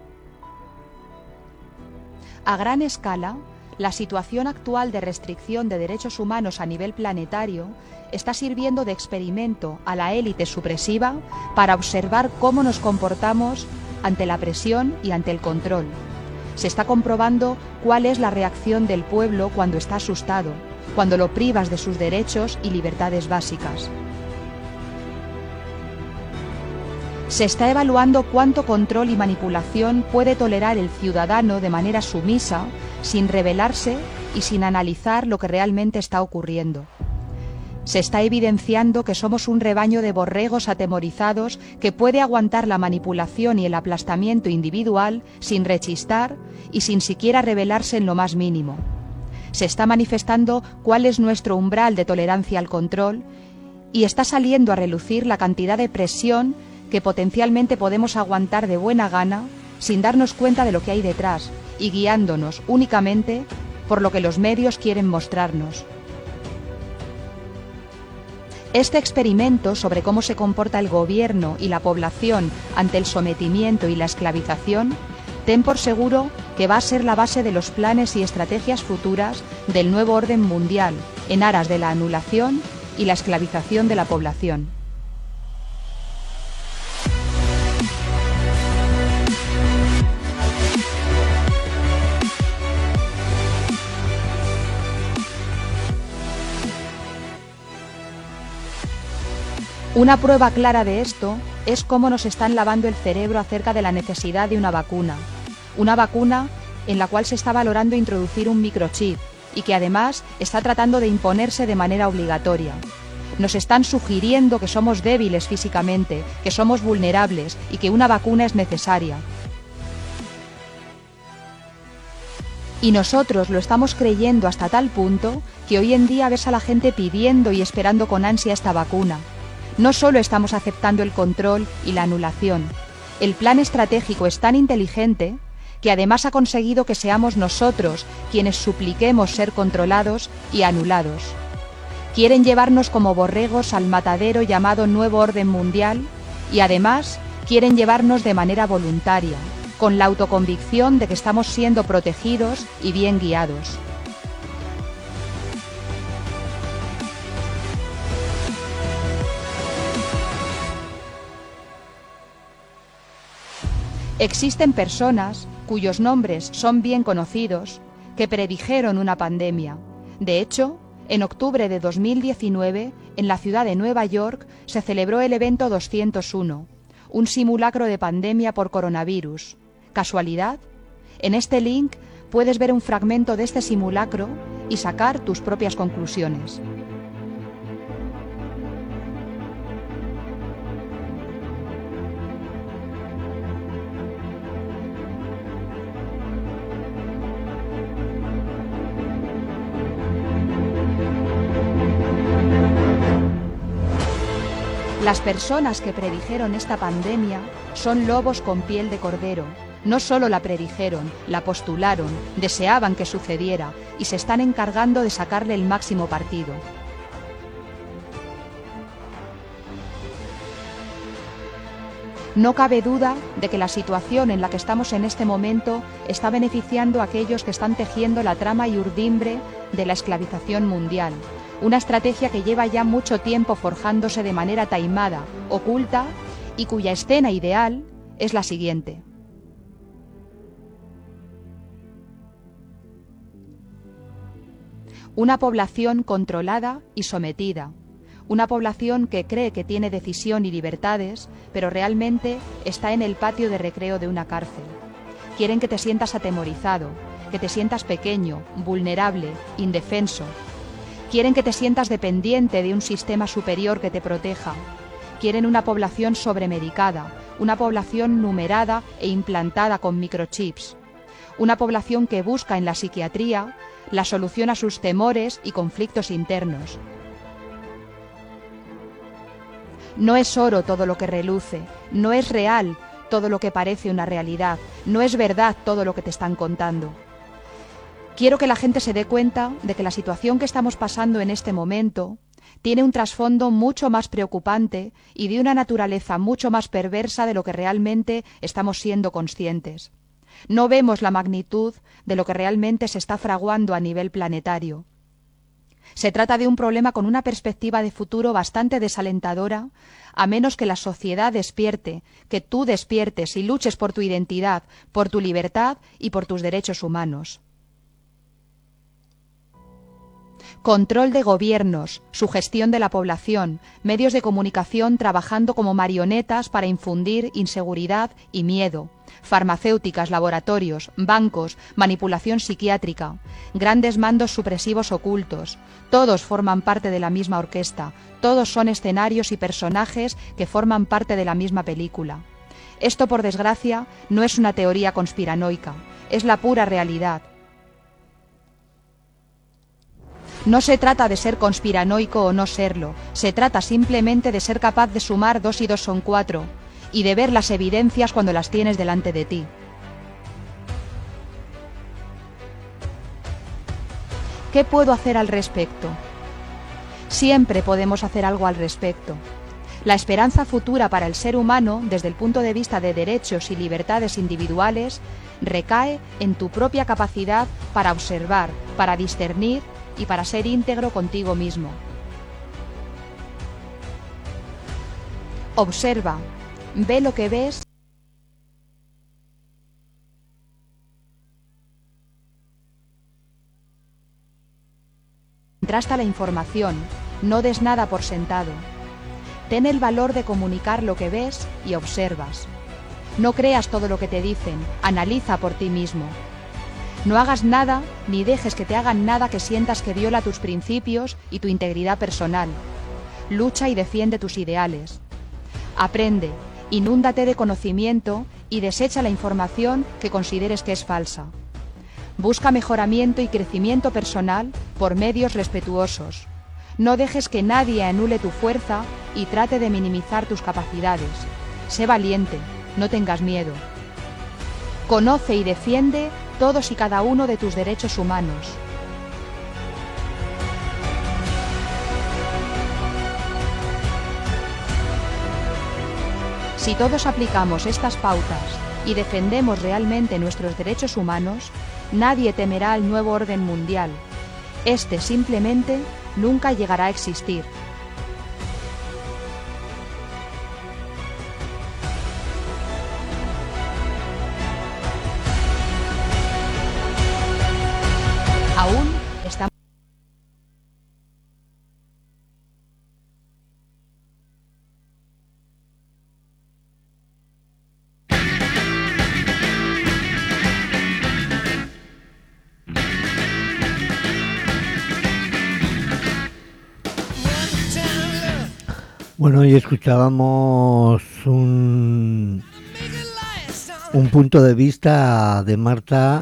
A gran escala, la situación actual de restricción de derechos humanos a nivel planetario está sirviendo de experimento a la élite supresiva para observar cómo nos comportamos ante la presión y ante el control. Se está comprobando cuál es la reacción del pueblo cuando está asustado, cuando lo privas de sus derechos y libertades básicas. Se está evaluando cuánto control y manipulación puede tolerar el ciudadano de manera sumisa, sin rebelarse y sin analizar lo que realmente está ocurriendo. Se está evidenciando que somos un rebaño de borregos atemorizados que puede aguantar la manipulación y el aplastamiento individual sin rechistar y sin siquiera rebelarse en lo más mínimo. Se está manifestando cuál es nuestro umbral de tolerancia al control y está saliendo a relucir la cantidad de presión que potencialmente podemos aguantar de buena gana sin darnos cuenta de lo que hay detrás y guiándonos únicamente por lo que los medios quieren mostrarnos. Este experimento sobre cómo se comporta el gobierno y la población ante el sometimiento y la esclavización, ten por seguro que va a ser la base de los planes y estrategias futuras del nuevo orden mundial en aras de la anulación y la esclavización de la población. Una prueba clara de esto es cómo nos están lavando el cerebro acerca de la necesidad de una vacuna. Una vacuna en la cual se está valorando introducir un microchip y que además está tratando de imponerse de manera obligatoria. Nos están sugiriendo que somos débiles físicamente, que somos vulnerables y que una vacuna es necesaria. Y nosotros lo estamos creyendo hasta tal punto que hoy en día ves a la gente pidiendo y esperando con ansia esta vacuna. No solo estamos aceptando el control y la anulación, el plan estratégico es tan inteligente que además ha conseguido que seamos nosotros quienes supliquemos ser controlados y anulados. Quieren llevarnos como borregos al matadero llamado Nuevo Orden Mundial y además quieren llevarnos de manera voluntaria, con la autoconvicción de que estamos siendo protegidos y bien guiados. Existen personas cuyos nombres son bien conocidos que predijeron una pandemia. De hecho, en octubre de dos mil diecinueve, en la ciudad de Nueva York, se celebró el evento doscientos uno, un simulacro de pandemia por coronavirus. ¿Casualidad? En este link puedes ver un fragmento de este simulacro y sacar tus propias conclusiones. Las personas que predijeron esta pandemia son lobos con piel de cordero. No solo la predijeron, la postularon, deseaban que sucediera y se están encargando de sacarle el máximo partido. No cabe duda de que la situación en la que estamos en este momento está beneficiando a aquellos que están tejiendo la trama y urdimbre de la esclavización mundial, una estrategia que lleva ya mucho tiempo forjándose de manera taimada, oculta, y cuya escena ideal es la siguiente. Una población controlada y sometida. Una población que cree que tiene decisión y libertades, pero realmente está en el patio de recreo de una cárcel. Quieren que te sientas atemorizado, que te sientas pequeño, vulnerable, indefenso. Quieren que te sientas dependiente de un sistema superior que te proteja. Quieren una población sobremedicada, una población numerada e implantada con microchips. Una población que busca en la psiquiatría la solución a sus temores y conflictos internos. No es oro todo lo que reluce, no es real todo lo que parece una realidad, no es verdad todo lo que te están contando. Quiero que la gente se dé cuenta de que la situación que estamos pasando en este momento tiene un trasfondo mucho más preocupante y de una naturaleza mucho más perversa de lo que realmente estamos siendo conscientes. No vemos la magnitud de lo que realmente se está fraguando a nivel planetario. Se trata de un problema con una perspectiva de futuro bastante desalentadora, a menos que la sociedad despierte, que tú despiertes y luches por tu identidad, por tu libertad y por tus derechos humanos. Control de gobiernos, sugestión de la población, medios de comunicación trabajando como marionetas para infundir inseguridad y miedo, farmacéuticas, laboratorios, bancos, manipulación psiquiátrica, grandes mandos supresivos ocultos, todos forman parte de la misma orquesta, todos son escenarios y personajes que forman parte de la misma película. Esto, por desgracia, no es una teoría conspiranoica, es la pura realidad. No se trata de ser conspiranoico o no serlo, se trata simplemente de ser capaz de sumar dos y dos son cuatro, y de ver las evidencias cuando las tienes delante de ti. ¿Qué puedo hacer al respecto? Siempre podemos hacer algo al respecto. La esperanza futura para el ser humano, desde el punto de vista de derechos y libertades individuales, recae en tu propia capacidad para observar, para discernir y para ser íntegro contigo mismo. Observa, ve lo que ves contrasta la información, no des nada por sentado. Ten el valor de comunicar lo que ves y observas. No creas todo lo que te dicen, analiza por ti mismo. No hagas nada ni dejes que te hagan nada que sientas que viola tus principios y tu integridad personal. Lucha y defiende tus ideales. Aprende, inúndate de conocimiento y desecha la información que consideres que es falsa. Busca mejoramiento y crecimiento personal por medios respetuosos. No dejes que nadie anule tu fuerza y trate de minimizar tus capacidades. Sé valiente, no tengas miedo. Conoce y defiende todos y cada uno de tus derechos humanos. Si todos aplicamos estas pautas y defendemos realmente nuestros derechos humanos, nadie temerá el nuevo orden mundial. Este simplemente nunca llegará a existir. Aún estamos. Bueno, hoy escuchábamos un, un punto de vista de Marta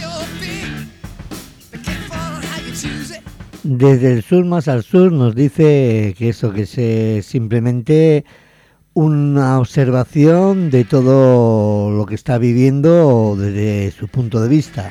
desde el sur más al sur. Nos dice que eso, que es simplemente una observación de todo lo que está viviendo desde su punto de vista.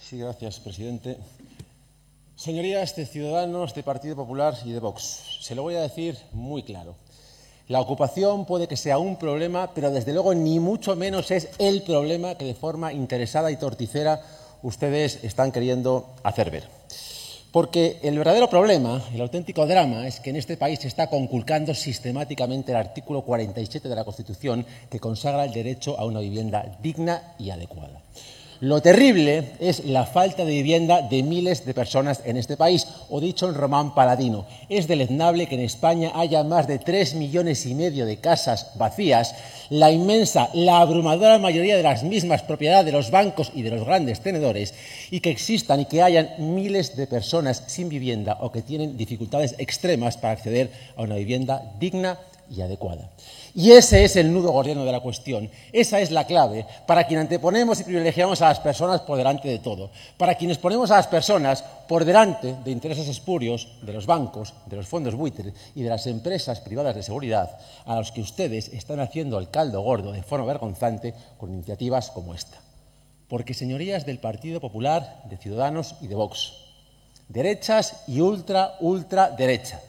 Sí, gracias, presidente. Señorías de Ciudadanos, de Partido Popular y de Vox, se lo voy a decir muy claro. La ocupación puede que sea un problema, pero desde luego ni mucho menos es el problema que de forma interesada y torticera ustedes están queriendo hacer ver. Porque el verdadero problema, el auténtico drama, es que en este país se está conculcando sistemáticamente el artículo cuarenta y siete de la Constitución, que consagra el derecho a una vivienda digna y adecuada. Lo terrible es la falta de vivienda de miles de personas en este país, o dicho en román paladino, es deleznable que en España haya más de tres millones y medio de casas vacías, la inmensa, la abrumadora mayoría de las mismas propiedad de los bancos y de los grandes tenedores, y que existan y que hayan miles de personas sin vivienda o que tienen dificultades extremas para acceder a una vivienda digna y adecuada. Y ese es el nudo gordiano de la cuestión. Esa es la clave para quien anteponemos y privilegiamos a las personas por delante de todo. Para quienes ponemos a las personas por delante de intereses espurios de los bancos, de los fondos buitre y de las empresas privadas de seguridad, a los que ustedes están haciendo el caldo gordo de forma vergonzante con iniciativas como esta. Porque, señorías del Partido Popular, de Ciudadanos y de Vox, derechas y ultra, ultra derecha.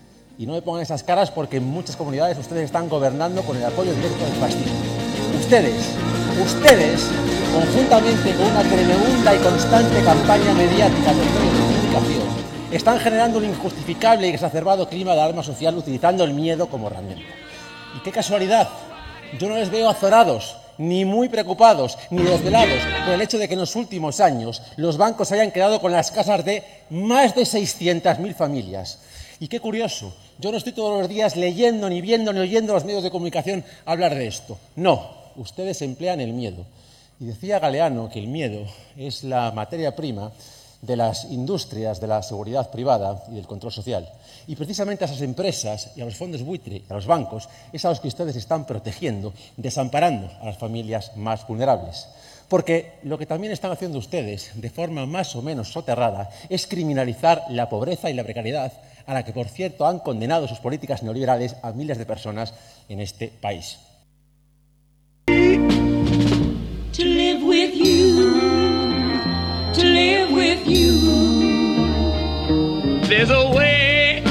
Y no me pongan esas caras porque en muchas comunidades ustedes están gobernando con el apoyo directo del fascismo. Ustedes, ustedes, conjuntamente con una tremenda y constante campaña mediática de medios de comunicación, están generando un injustificable y exacerbado clima de alarma social utilizando el miedo como herramienta. Y qué casualidad, yo no les veo azorados, ni muy preocupados, ni desvelados por el hecho de que en los últimos años los bancos hayan quedado con las casas de más de seiscientas mil familias. Y qué curioso, yo no estoy todos los días leyendo, ni viendo, ni oyendo a los medios de comunicación hablar de esto. No, ustedes emplean el miedo. Y decía Galeano que el miedo es la materia prima de las industrias de la seguridad privada y del control social. Y precisamente a esas empresas y a los fondos buitre y a los bancos es a los que ustedes están protegiendo, desamparando a las familias más vulnerables. Porque lo que también están haciendo ustedes, de forma más o menos soterrada, es criminalizar la pobreza y la precariedad, a la que, por cierto, han condenado sus políticas neoliberales a miles de personas en este país. To live with you, to live with you. There's a way,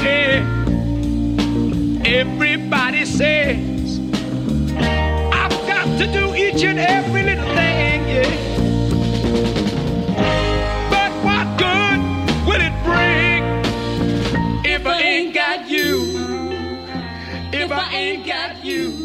everybody says, I've got to do each and every little thing, yeah. But what good will it bring if I ain't got you, if I ain't got you?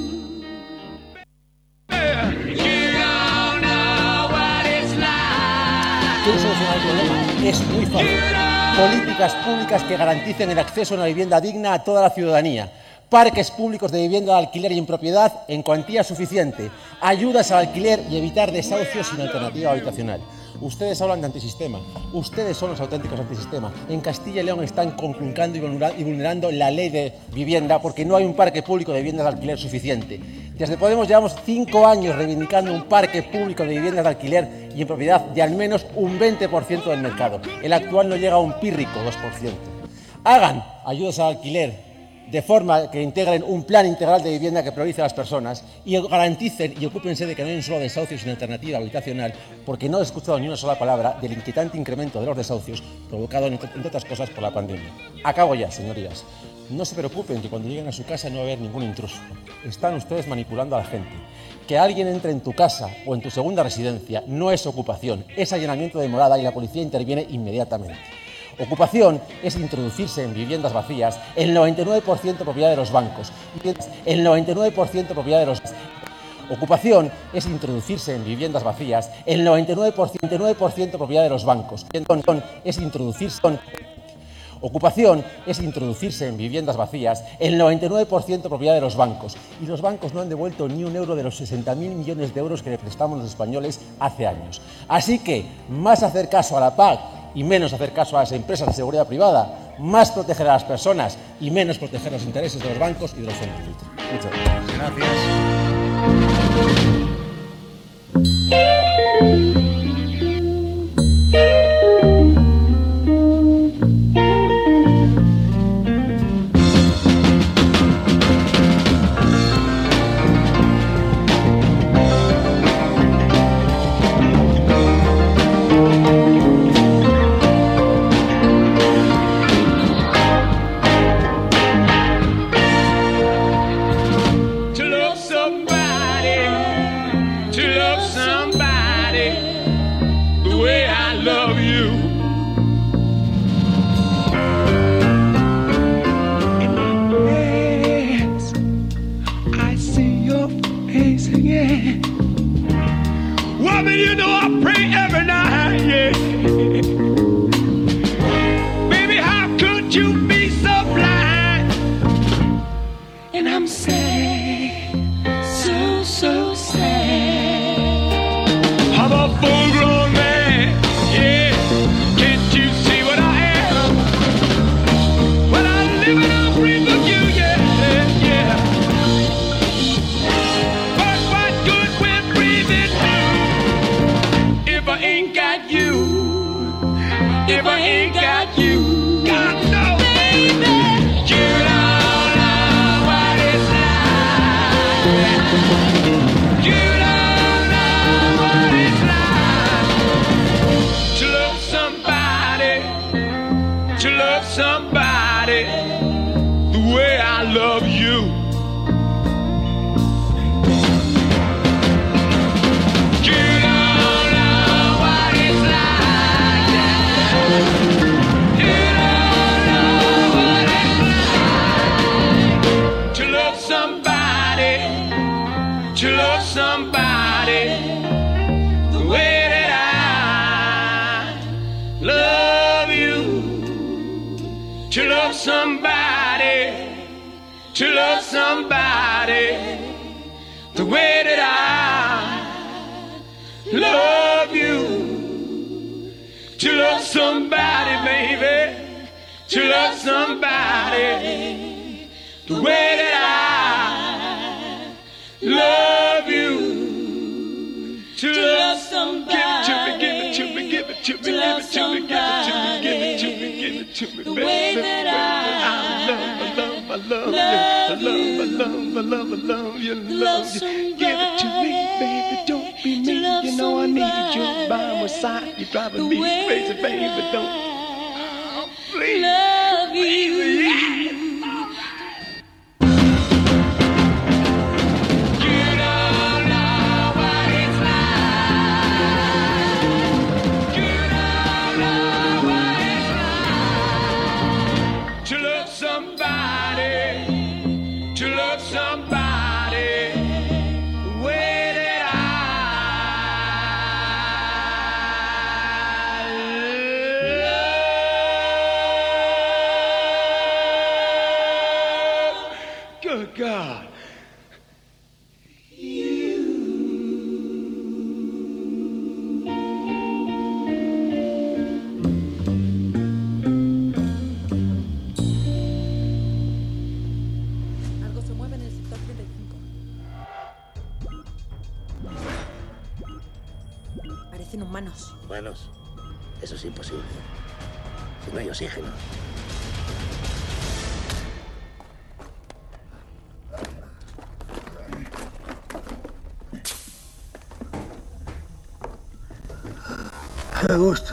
¿Quiere solucionar el problema? Es muy fácil. Políticas públicas que garanticen el acceso a una vivienda digna a toda la ciudadanía. Parques públicos de vivienda de alquiler y en propiedad en cuantía suficiente. Ayudas al alquiler y evitar desahucios sin alternativa habitacional. Ustedes hablan de antisistema. Ustedes son los auténticos antisistema. En Castilla y León están conculcando y vulnerando la ley de vivienda porque no hay un parque público de viviendas de alquiler suficiente. Desde Podemos llevamos cinco años reivindicando un parque público de viviendas de alquiler y en propiedad de al menos un veinte por ciento del mercado. El actual no llega a un pírrico dos por ciento. Hagan ayudas al alquiler de forma que integren un plan integral de vivienda que priorice a las personas y garanticen y ocúpense de que no hay un solo desahucio sin alternativa habitacional, porque no he escuchado ni una sola palabra del inquietante incremento de los desahucios provocado, entre otras cosas, por la pandemia. Acabo ya, señorías. No se preocupen que cuando lleguen a su casa no va a haber ningún intruso. Están ustedes manipulando a la gente. Que alguien entre en tu casa o en tu segunda residencia no es ocupación, es allanamiento de morada y la policía interviene inmediatamente. Ocupación es introducirse en viviendas vacías, el noventa y nueve por ciento propiedad de los bancos, el noventa y nueve por ciento propiedad de los... Ocupación es introducirse en viviendas vacías, el noventa y nueve por ciento propiedad de los bancos, es introducirse... Ocupación es introducirse en viviendas vacías, el noventa y nueve por ciento propiedad de los bancos, y los bancos no han devuelto ni un euro de los sesenta mil millones de euros que le prestamos los españoles hace años. Así que, más hacer caso a la P A C y menos hacer caso a las empresas de seguridad privada, más proteger a las personas y menos proteger los intereses de los bancos y de los fondos. Muchas gracias. Gracias. your face again. Woman, you know I pray every night, yeah. Baby, how could you be so blind? And I'm sad, so, so sad. I'm a full-grown man, yeah. Can't you see what I am? Well, I live and I breathe for you, yeah, yeah. But what good will breathing do if I ain't got you? If I ain't got you, God no, baby, you don't know what it's like. You don't know what it's like to love somebody, to love somebody the way I love you. You don't know what it's like. You don't know what it's like to love somebody, to love somebody the way that I love you. To love somebody, to love somebody the way that I love you. To love somebody, baby, to love somebody the way that I love you. To love somebody, give it to me, give it to me, give it to me, give it to me, give it to me, give it to me, give it to me, the way that I love, I love, I love you, I love, I love, I love you, I love you. Give it to me, baby, don't be mean. You know I need you by my side. You're driving me crazy, baby, don't. Please, love you. To love somebody, to love somebody the way that I love. Good God. Algo se mueve en el sector treinta y cinco. Parecen humanos. Humanos, eso es imposible. Si no hay oxígeno. Qué gusto.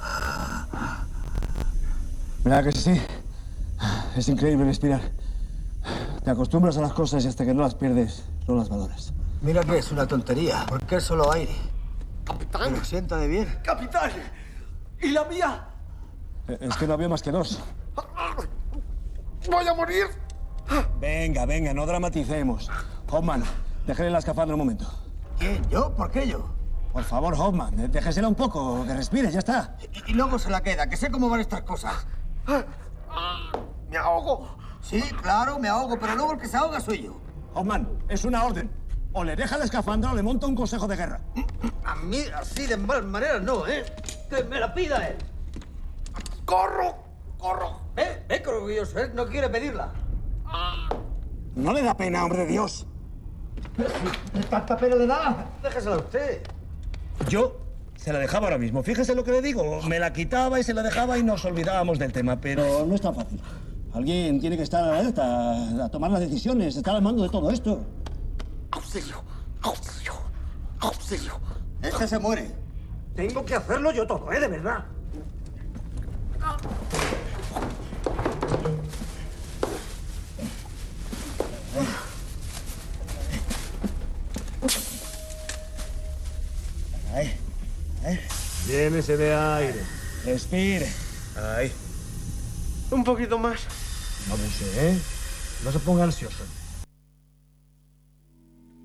¿Verdad que sí? Es increíble respirar. Te acostumbras a las cosas y hasta que no las pierdes, no las valoras. Mira que es una tontería, porque es solo aire. ¡Capitán! Pero sienta de bien. ¡Capitán! ¿Y la mía? Es que no había más que dos. ¡Voy a morir! Venga, venga, no dramaticemos. Hoffman, déjale la escafandra un momento. ¿Quién? ¿Yo? ¿Por qué yo? Por favor, Hoffman, déjesela un poco, que respire, ya está. Y, y luego se la queda, que sé cómo van estas cosas. ¡Me ahogo! Sí, claro, me ahogo, pero luego el que se ahoga soy yo. Hoffman, es una orden. O le deja la escafandra o le monta un consejo de guerra. A mí, así de mal manera, no, ¿eh? Que me la pida él. ¡Corro! ¡Corro! ¿Eh? ¿Eh, Corrugilloso? ¿Eh? No quiere pedirla. No le da pena, hombre de Dios. ¿Tanta pena le da? Déjesela a usted. Yo se la dejaba ahora mismo. Fíjese lo que le digo. Me la quitaba y se la dejaba y nos olvidábamos del tema. Pero no es tan fácil. Alguien tiene que estar alerta, a tomar las decisiones, estar al mando de todo esto. ¡Auxilio! ¡Auxilio! ¡Auxilio! Este se muere. Tengo que hacerlo yo todo, ¿eh? De verdad. Ahí, ahí. Llénese de aire. Respire. Ahí. Un poquito más. No, ¿eh? No se ponga ansioso.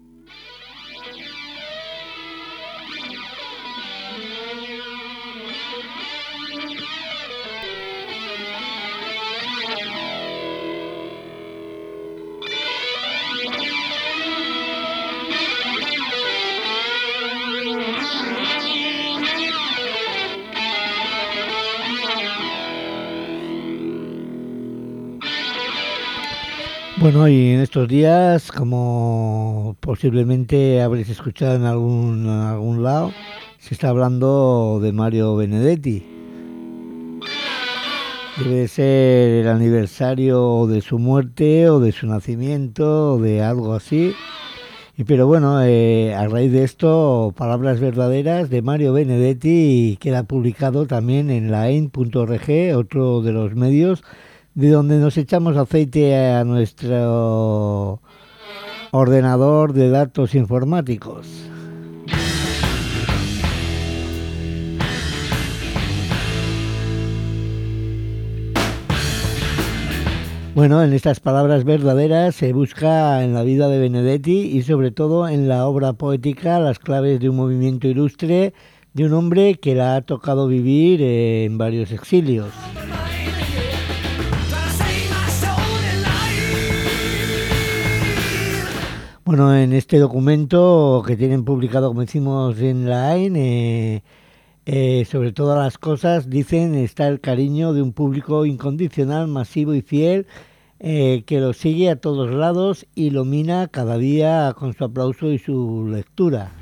Bueno, y en estos días, como posiblemente habréis escuchado en algún, en algún lado, se está hablando de Mario Benedetti. Debe ser el aniversario de su muerte o de su nacimiento o de algo así. Y pero bueno, eh, a raíz de esto, Palabras Verdaderas de Mario Benedetti queda publicado también en la E N punto org, otro de los medios de donde nos echamos aceite a nuestro ordenador de datos informáticos. Bueno, en estas palabras verdaderas se busca en la vida de Benedetti y sobre todo en la obra poética las claves de un movimiento ilustre de un hombre que la ha tocado vivir en varios exilios. Bueno, en este documento que tienen publicado, como decimos en la A I N, eh, eh, sobre todas las cosas, dicen, está el cariño de un público incondicional, masivo y fiel, eh, que lo sigue a todos lados y lo mina cada día con su aplauso y su lectura.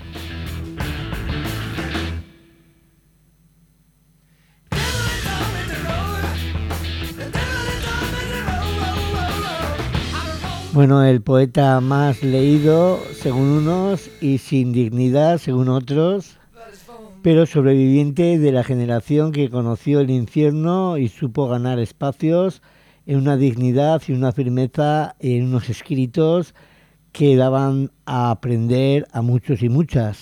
Bueno, el poeta más leído según unos y sin dignidad según otros, pero sobreviviente de la generación que conoció el infierno y supo ganar espacios en una dignidad y una firmeza en unos escritos que daban a aprender a muchos y muchas.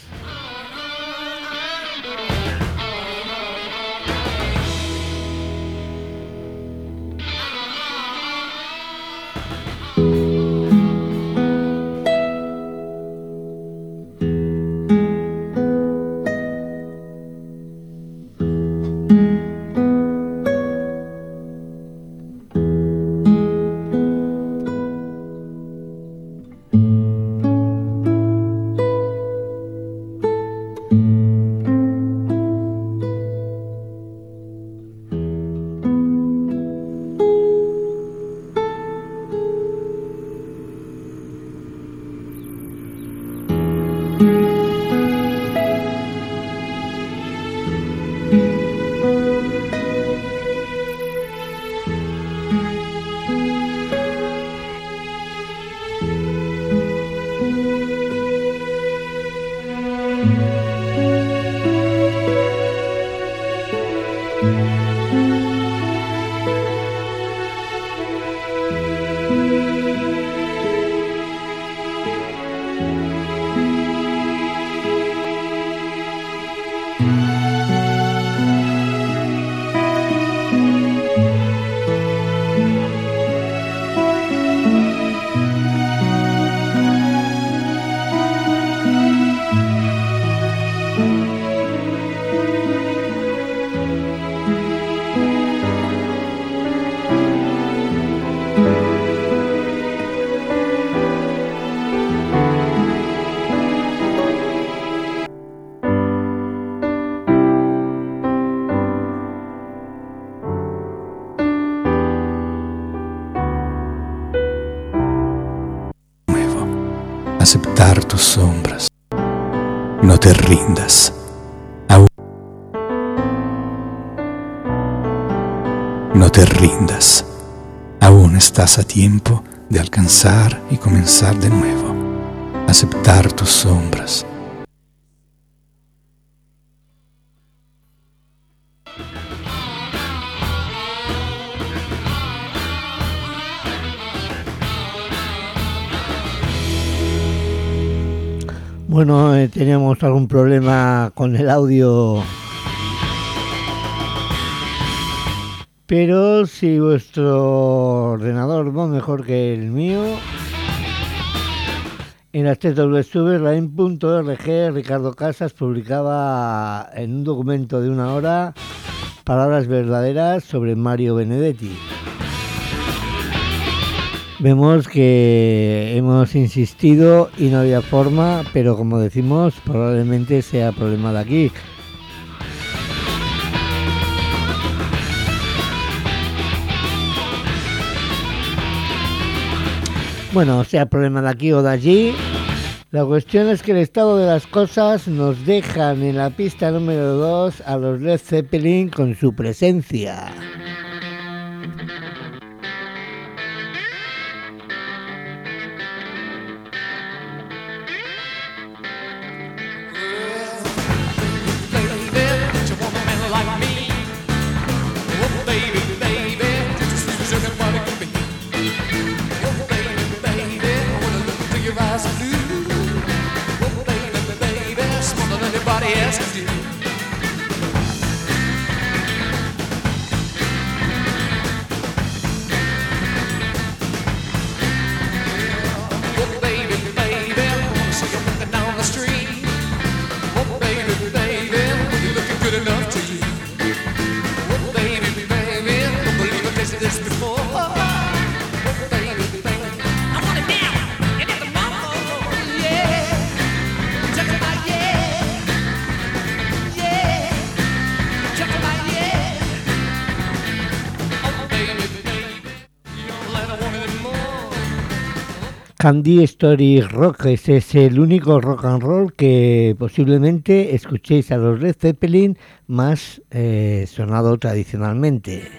Aceptar tus sombras. No te rindas. Aún. No te rindas. Aún estás a tiempo de alcanzar y comenzar de nuevo. Aceptar tus sombras. Bueno, eh, teníamos algún problema con el audio, pero si vuestro ordenador va mejor que el mío, en las tres doble u de la E N punto org, Ricardo Casas publicaba en un documento de una hora palabras verdaderas sobre Mario Benedetti. Vemos que hemos insistido y no había forma, pero como decimos, probablemente sea problema de aquí. Bueno, sea problema de aquí o de allí, la cuestión es que el estado de las cosas nos dejan en la pista número dos a los Led Zeppelin con su presencia. Candy Story Rock, ese es el único rock and roll que posiblemente escuchéis a los Led Zeppelin más eh, sonado tradicionalmente.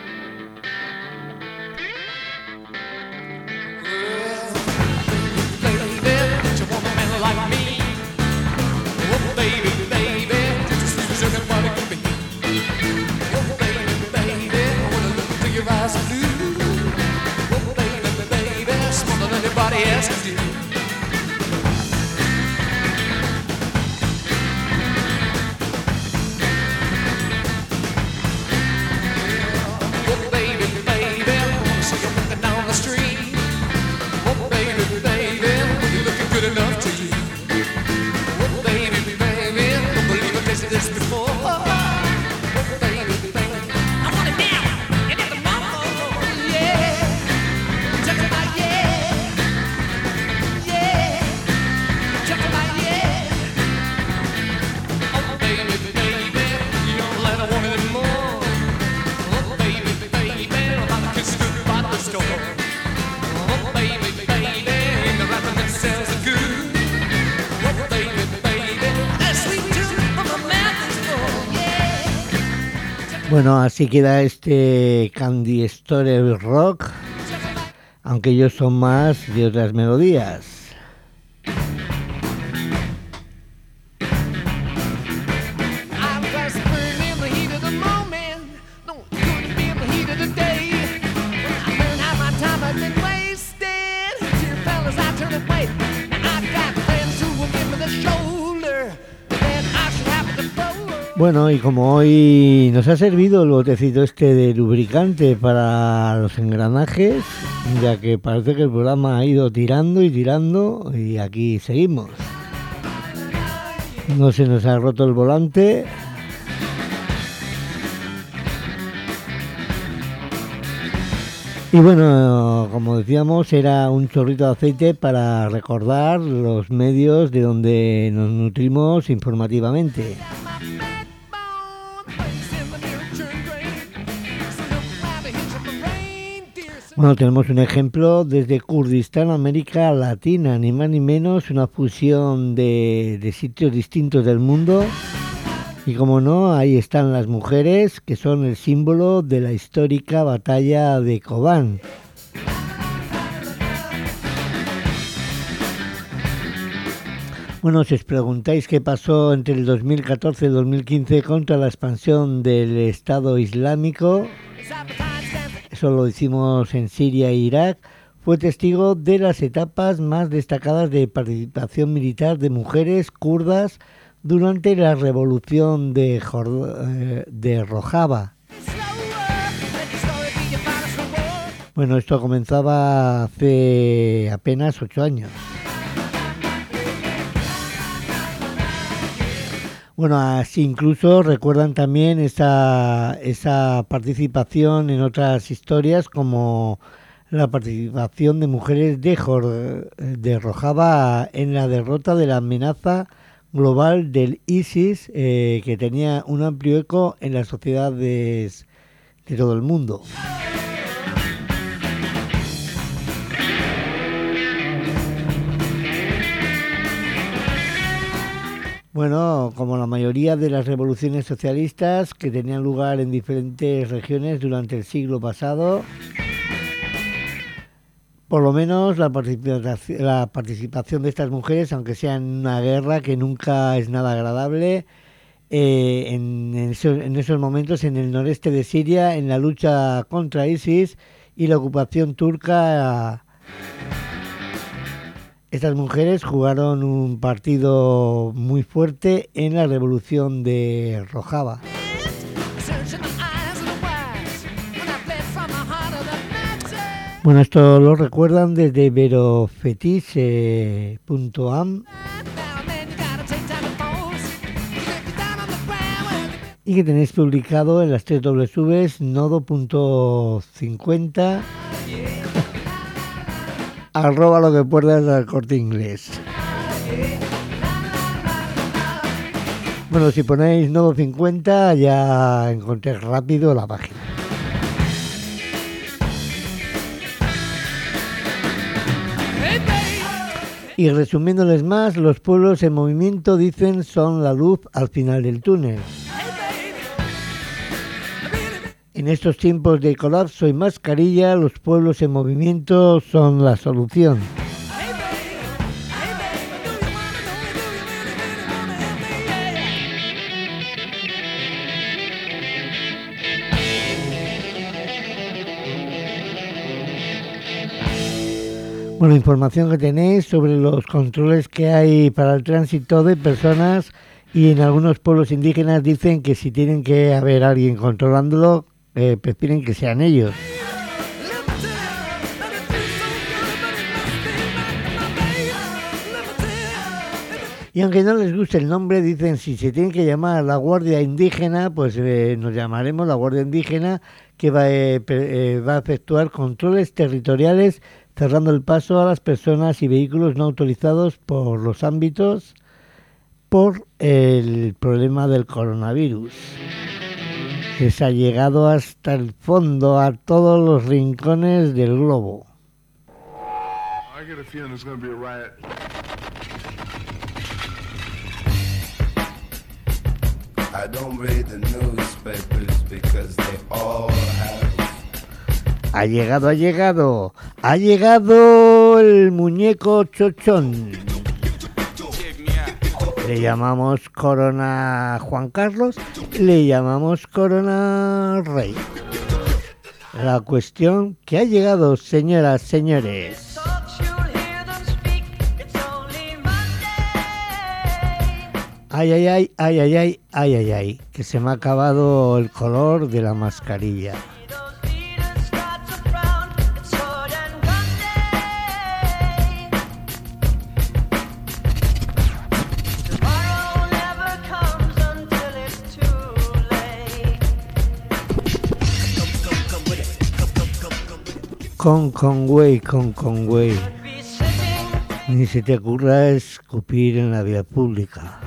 Bueno, así queda este Candy Story Rock, aunque ellos son más de otras melodías. Bueno, y como hoy nos ha servido el botecito este de lubricante para los engranajes, ya que parece que el programa ha ido tirando y tirando y aquí seguimos. No se nos ha roto el volante. Y bueno, como decíamos, era un chorrito de aceite para recordar los medios de donde nos nutrimos informativamente. Bueno, tenemos un ejemplo desde Kurdistán, América Latina, ni más ni menos, una fusión de, de sitios distintos del mundo. Y como no, ahí están las mujeres, que son el símbolo de la histórica batalla de Kobán. Bueno, si os preguntáis qué pasó entre el dos mil catorce y el dos mil quince contra la expansión del Estado Islámico, eso lo hicimos en Siria e Irak, fue testigo de las etapas más destacadas de participación militar de mujeres kurdas durante la revolución de, Jord- de Rojava. Bueno, esto comenzaba hace apenas ocho años. Bueno, así incluso recuerdan también esa, esa participación en otras historias, como la participación de mujeres de, Jor- de Rojava en la derrota de la amenaza global del ISIS, eh, que tenía un amplio eco en las sociedades de todo el mundo. Bueno, como la mayoría de las revoluciones socialistas que tenían lugar en diferentes regiones durante el siglo pasado, por lo menos la participación, la participación de estas mujeres, aunque sea en una guerra que nunca es nada agradable, eh, en, en, esos, en esos momentos en el noreste de Siria, en la lucha contra ISIS y la ocupación turca, estas mujeres jugaron un partido muy fuerte en la revolución de Rojava. Bueno, esto lo recuerdan desde verofetiche punto am y que tenéis publicado en las tres dobles u punto nodo punto cincuenta arroba lo que puedas al Corte Inglés. Bueno, si ponéis nodo cincuenta ya encontréis rápido la página. Y resumiéndoles más, los pueblos en movimiento, dicen, son la luz al final del túnel. En estos tiempos de colapso y mascarilla, los pueblos en movimiento son la solución. Bueno, información que tenéis sobre los controles que hay para el tránsito de personas, y en algunos pueblos indígenas dicen que si tienen que haber alguien controlándolo, eh, prefieren que sean ellos. Y aunque no les guste el nombre, dicen si se tiene que llamar la Guardia Indígena, pues eh, nos llamaremos la Guardia Indígena, que va, eh, eh, va a efectuar controles territoriales cerrando el paso a las personas y vehículos no autorizados por los ámbitos por el problema del coronavirus, que se ha llegado hasta el fondo, a todos los rincones del globo. I get a feeling there's going to be a riot. I don't read the newspapers because they all have. Ha llegado, ha llegado, ha llegado el muñeco chochón. Le llamamos Corona Juan Carlos, le llamamos Corona Rey. La cuestión que ha llegado, señoras, señores. Ay, ay, ay, ay, ay, ay, ay, ay, ay, que se me ha acabado el color de la mascarilla. Con Conway, con Conway. Ni se te ocurra escupir en la vía pública.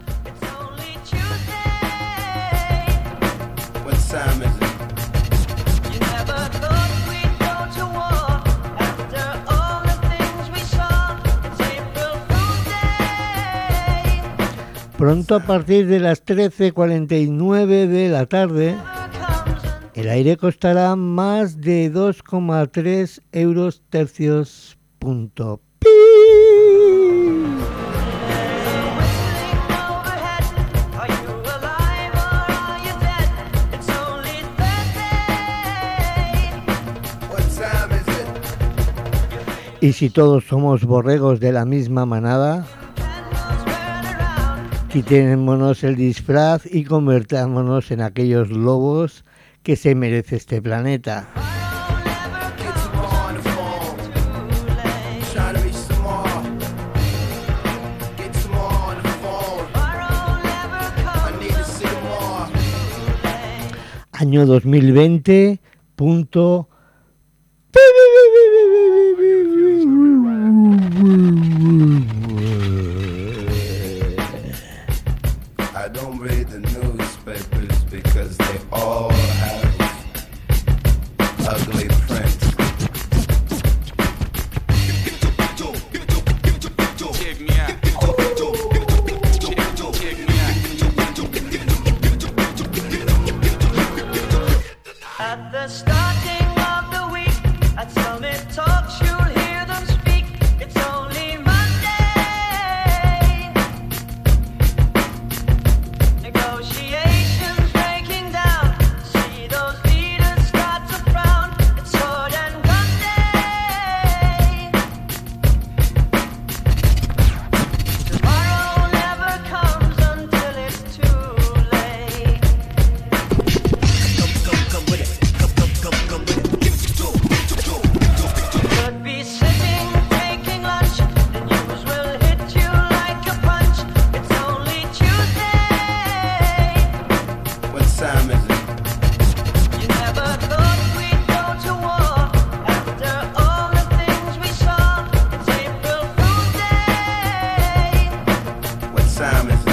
Pronto, a partir de las trece cuarenta y nueve de la tarde, el aire costará más de dos coma tres euros tercios. Punto. ¡Pi! Y si todos somos borregos de la misma manada, quitémonos el disfraz y convertámonos en aquellos lobos que se merece este planeta. Año dos mil veinte. Punto. I don't read the newspapers because they all have ugly prints. time is it?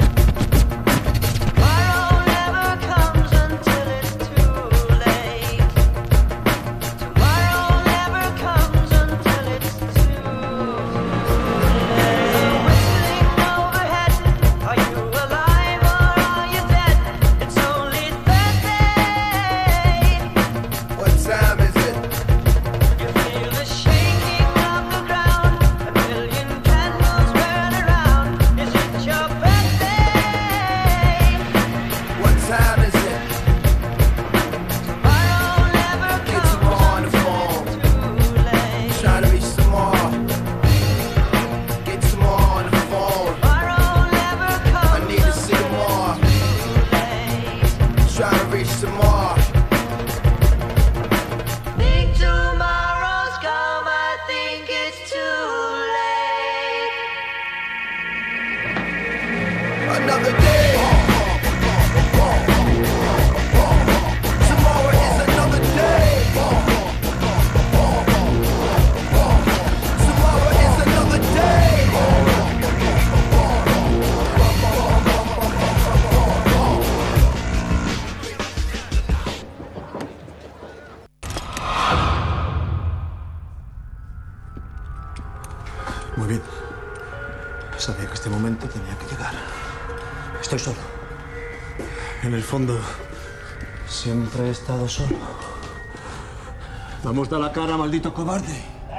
Muy bien. Sabía que este momento tenía que llegar. Estoy solo. En el fondo, siempre he estado solo. Vamos, da la cara, maldito cobarde.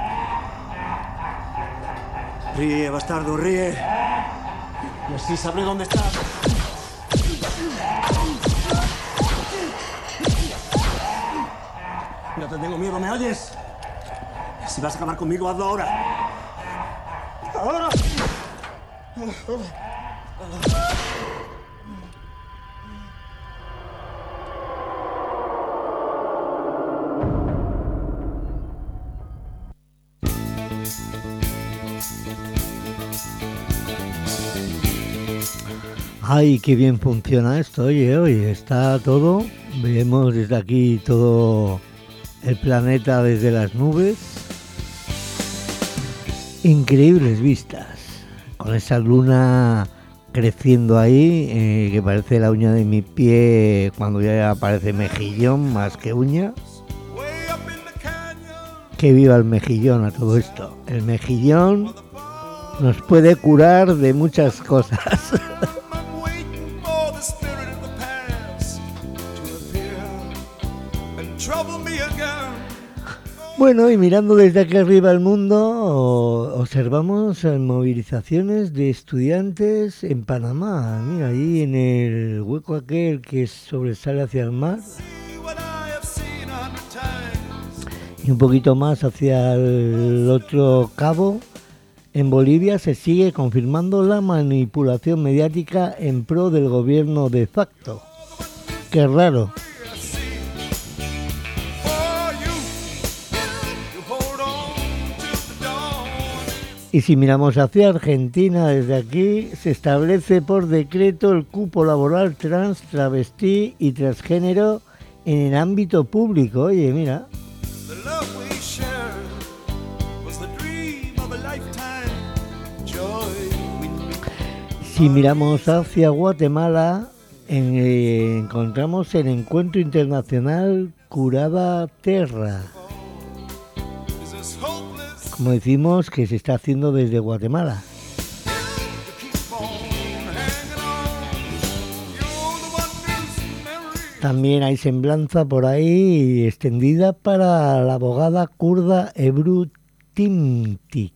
Ríe, bastardo, ríe. Y así sabré dónde estás. No te tengo miedo, ¿me oyes? Si vas a acabar conmigo, hazlo ahora. ¡Ahora! Ay, qué bien funciona esto, oye, oye, está todo, vemos desde aquí todo el planeta desde las nubes. Increíbles vistas, con esa luna creciendo ahí, eh, que parece la uña de mi pie cuando ya aparece mejillón más que uña. Que viva el mejillón a todo esto. El mejillón nos puede curar de muchas cosas. Bueno, y mirando desde aquí arriba al mundo, observamos movilizaciones de estudiantes en Panamá. Mira, ahí en el hueco aquel que sobresale hacia el mar. Y un poquito más hacia el otro cabo, en Bolivia se sigue confirmando la manipulación mediática en pro del gobierno de facto. Qué raro. Y si miramos hacia Argentina, desde aquí se establece por decreto el cupo laboral trans, travestí y transgénero en el ámbito público. Oye, mira. Si miramos hacia Guatemala, en, eh, encontramos el Encuentro Internacional Curada Terra. Como decimos, que se está haciendo desde Guatemala. También hay semblanza por ahí extendida para la abogada kurda Ebru Timtik.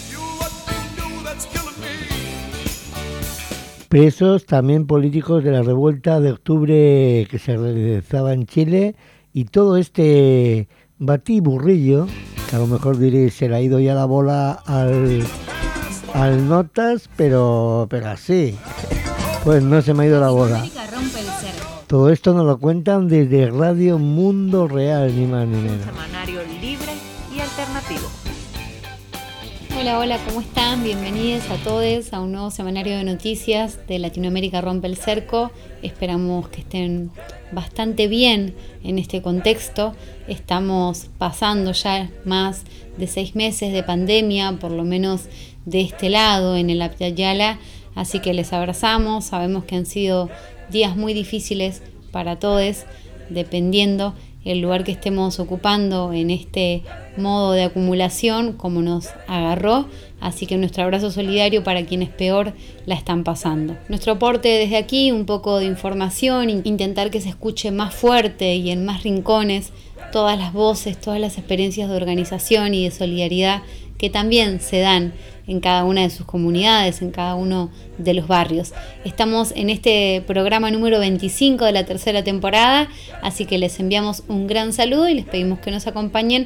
Presos también políticos de la revuelta de octubre que se realizaba en Chile, y todo este batiburrillo, que a lo mejor diréis se le ha ido ya la bola al, al Notas, pero, pero así, pues no se me ha ido la bola. Todo esto nos lo cuentan desde Radio Mundo Real, ni más ni menos. Semanario libre y alternativo. Hola, hola, ¿cómo están? Bienvenidos a todos a un nuevo semanario de noticias de Latinoamérica Rompe el Cerco. Esperamos que estén bastante bien en este contexto. Estamos pasando ya más de seis meses de pandemia, por lo menos de este lado, en el Apyayala. Así que les abrazamos, sabemos que han sido días muy difíciles para todos, dependiendo el lugar que estemos ocupando en este modo de acumulación, como nos agarró. Así que nuestro abrazo solidario para quienes peor la están pasando. Nuestro aporte desde aquí, un poco de información, intentar que se escuche más fuerte y en más rincones todas las voces, todas las experiencias de organización y de solidaridad que también se dan en cada una de sus comunidades, en cada uno de los barrios. Estamos en este programa número veinticinco de la tercera temporada, así que les enviamos un gran saludo y les pedimos que nos acompañen.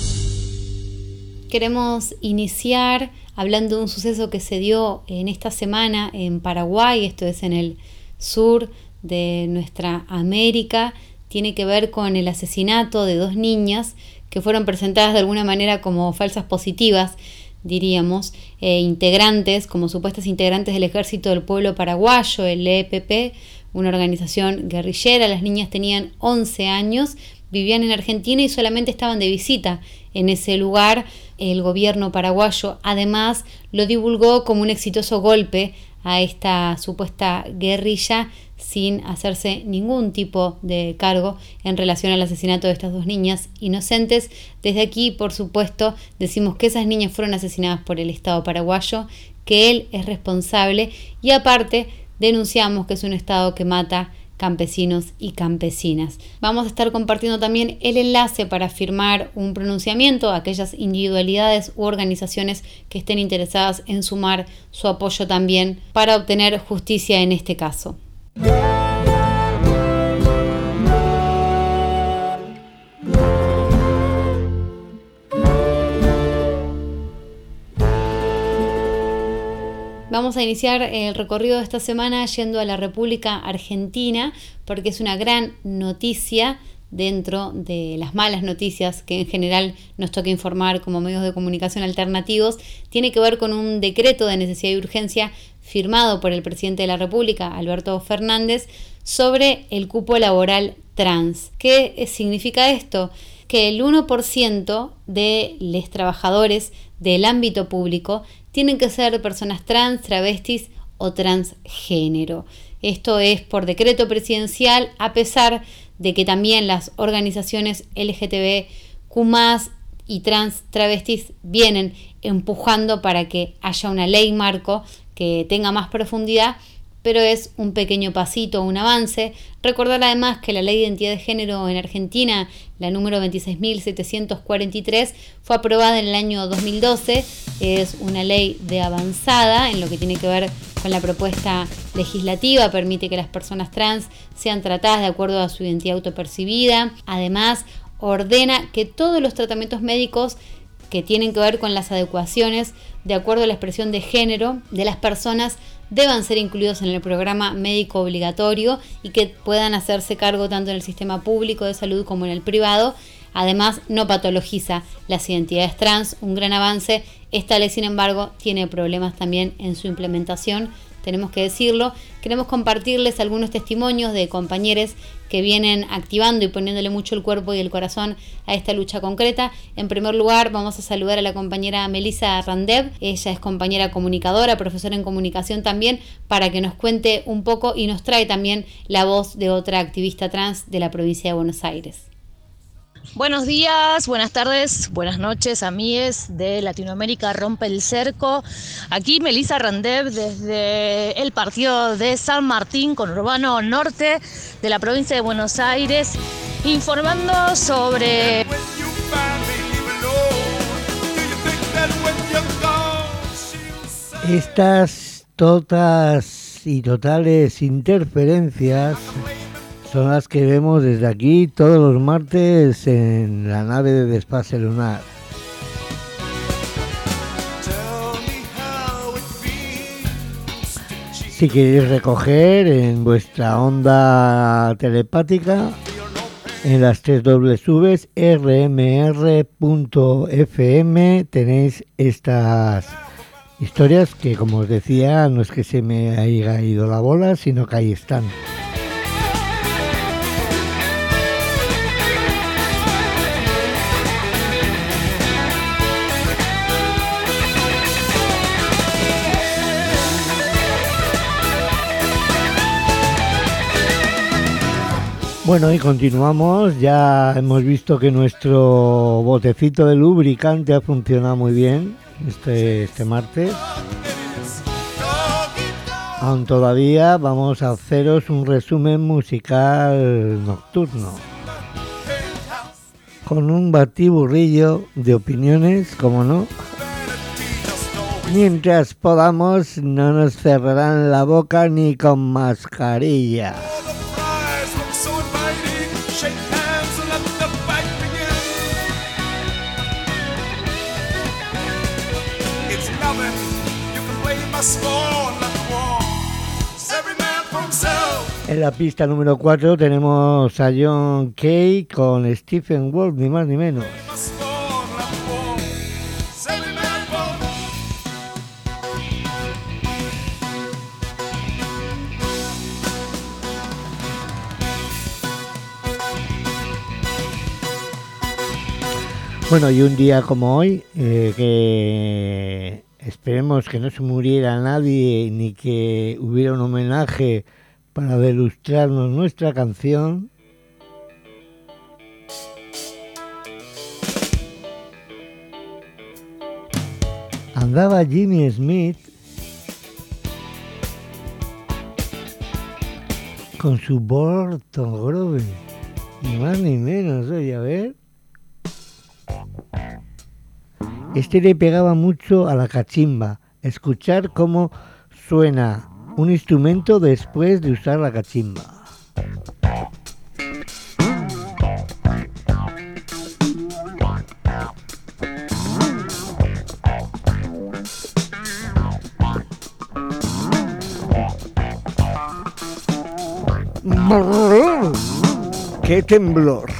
Queremos iniciar hablando de un suceso que se dio en esta semana en Paraguay, esto es en el sur de nuestra América. Tiene que ver con el asesinato de dos niñas que fueron presentadas de alguna manera como falsas positivas, diríamos, eh, integrantes, como supuestas integrantes del Ejército del Pueblo Paraguayo, el E P P, una organización guerrillera. Las niñas tenían once años, vivían en Argentina y solamente estaban de visita en ese lugar. El gobierno paraguayo además lo divulgó como un exitoso golpe a esta supuesta guerrilla, sin hacerse ningún tipo de cargo en relación al asesinato de estas dos niñas inocentes. Desde aquí, por supuesto, decimos que esas niñas fueron asesinadas por el Estado paraguayo, que él es responsable y aparte denunciamos que es un Estado que mata campesinos y campesinas. Vamos a estar compartiendo también el enlace para firmar un pronunciamiento a aquellas individualidades u organizaciones que estén interesadas en sumar su apoyo también para obtener justicia en este caso. Vamos a iniciar el recorrido de esta semana yendo a la República Argentina, porque es una gran noticia dentro de las malas noticias que en general nos toca informar como medios de comunicación alternativos. Tiene que ver con un decreto de necesidad y urgencia firmado por el presidente de la República, Alberto Fernández, sobre el cupo laboral trans. ¿Qué significa esto? Que el uno por ciento de los trabajadores del ámbito público tienen que ser personas trans, travestis o transgénero. Esto es por decreto presidencial, a pesar de que también las organizaciones L G T B Q más, y trans travestis vienen empujando para que haya una ley marco que tenga más profundidad, pero es un pequeño pasito, un avance. Recordar además que la Ley de Identidad de Género en Argentina, la número veintiséis mil setecientos cuarenta y tres, fue aprobada en el año dos mil doce. Es una ley de avanzada en lo que tiene que ver con la propuesta legislativa, permite que las personas trans sean tratadas de acuerdo a su identidad autopercibida. Además, ordena que todos los tratamientos médicos que tienen que ver con las adecuaciones de acuerdo a la expresión de género de las personas deban ser incluidos en el programa médico obligatorio y que puedan hacerse cargo tanto en el sistema público de salud como en el privado. Además, no patologiza las identidades trans, un gran avance. Esta ley, sin embargo, tiene problemas también en su implementación, tenemos que decirlo. Queremos compartirles algunos testimonios de compañeros que vienen activando y poniéndole mucho el cuerpo y el corazón a esta lucha concreta. En primer lugar, vamos a saludar a la compañera Melissa Randev. Ella es compañera comunicadora, profesora en comunicación también, para que nos cuente un poco y nos trae también la voz de otra activista trans de la provincia de Buenos Aires. Buenos días, buenas tardes, buenas noches, amigues de Latinoamérica Rompe el Cerco. Aquí Melissa Randev desde el partido de San Martín, conurbano norte de la provincia de Buenos Aires, informando sobre estas totas y totales interferencias son las que vemos desde aquí todos los martes en la nave de Despace Lunar. Si queréis recoger en vuestra onda telepática en las tres dobles u's r m r punto f m tenéis estas historias que, como os decía, no es que se me haya ido la bola, sino que ahí están. Bueno, y continuamos. Ya hemos visto que nuestro botecito de lubricante ha funcionado muy bien este, este martes. Aún todavía vamos a haceros un resumen musical nocturno, con un batiburrillo de opiniones, como no. Mientras podamos, no nos cerrarán la boca ni con mascarilla. En la pista número cuatro tenemos a John Kay con Stephen Wolf, ni más ni menos. Bueno, y un día como hoy, eh, que esperemos que no se muriera nadie ni que hubiera un homenaje para ilustrarnos nuestra canción. Andaba Jimmy Smith con su Burton Grove, ni más ni menos, oye, a ver. Este le pegaba mucho a la cachimba, escuchar cómo suena un instrumento después de usar la cachimba. ¡Qué temblor!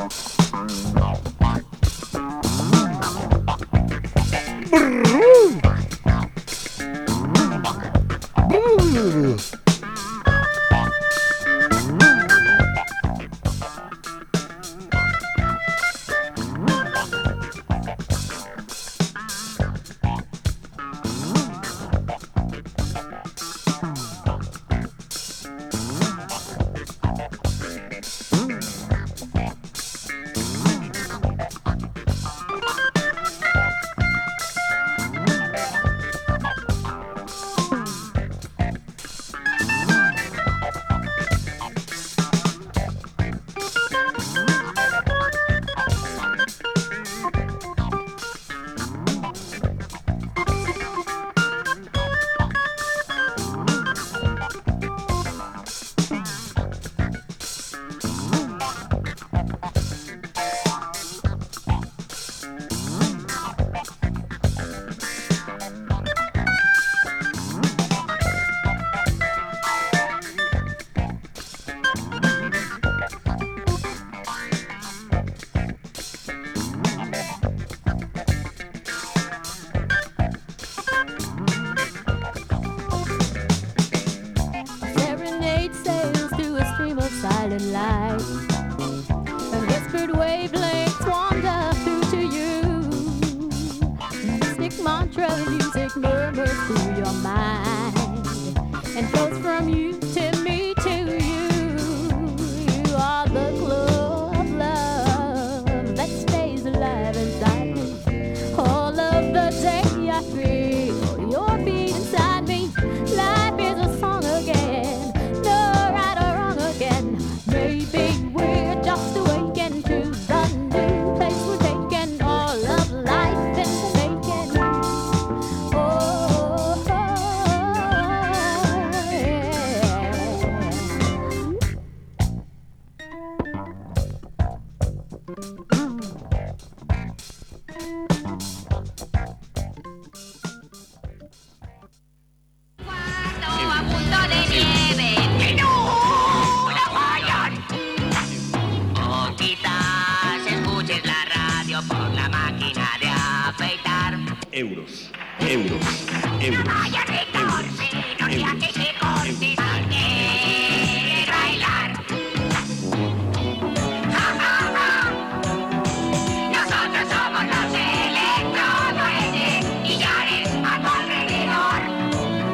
Euros, euros, euros.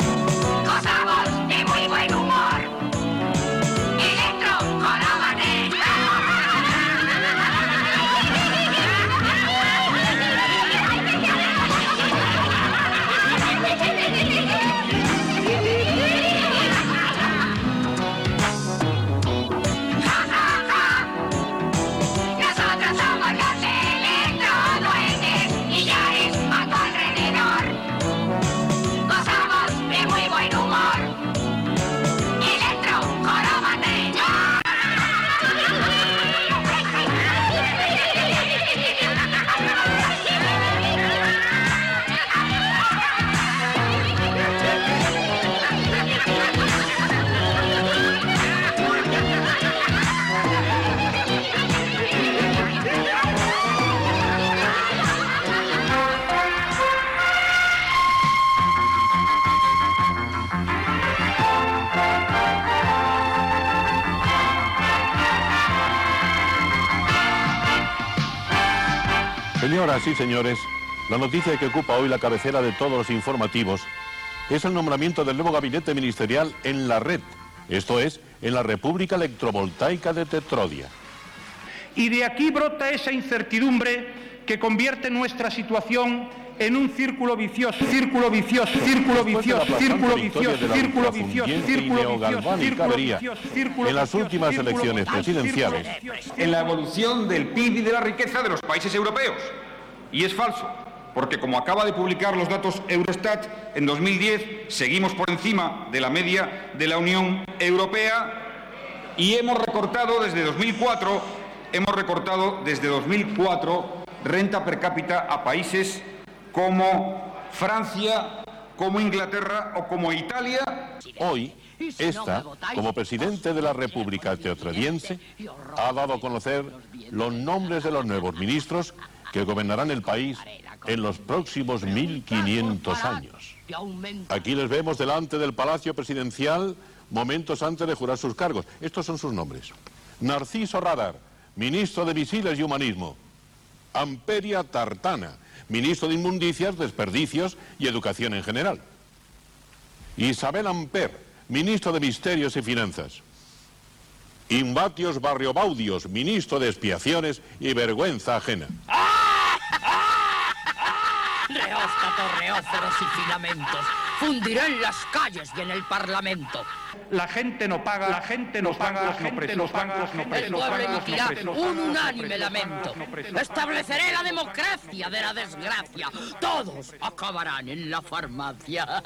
Gozamos de muy buen humor. Electro, Jorobané. Señoras y señores, la noticia que ocupa hoy la cabecera de todos los informativos es el nombramiento del nuevo gabinete ministerial en la red, esto es, en la República Electrovoltaica de Tetrodia. Y de aquí brota esa incertidumbre que convierte nuestra situación en un círculo vicioso, círculo vicioso, círculo vicioso, círculo vicioso, círculo vicioso, círculo vicioso, en las últimas elecciones presidenciales, en la evolución del P I B y de la riqueza de los países europeos. Y es falso, porque como acaba de publicar los datos Eurostat, en dos mil diez seguimos por encima de la media de la Unión Europea y hemos recortado desde dos mil cuatro, hemos recortado desde dos mil cuatro renta per cápita a países como Francia, como Inglaterra o como Italia. Hoy, esta, como presidente de la República Tetrodiense, ha dado a conocer los nombres de los nuevos ministros que gobernarán el país en los próximos mil quinientos años. Aquí les vemos delante del Palacio Presidencial momentos antes de jurar sus cargos. Estos son sus nombres. Narciso Radar, ministro de Misiles y Humanismo. Amperia Tartana, ministro de Inmundicias, Desperdicios y Educación en general. Isabel Amper, ministro de Misterios y Finanzas. Imbatios Barriobaudios, ministro de Expiaciones y Vergüenza Ajena. Reóstatos, reóceros y filamentos. Fundiré en las calles y en el Parlamento. La gente no paga, la gente no paga, la gente no paga, el pueblo emitirá un unánime lamento. Estableceré la democracia de la desgracia. Todos acabarán en la farmacia.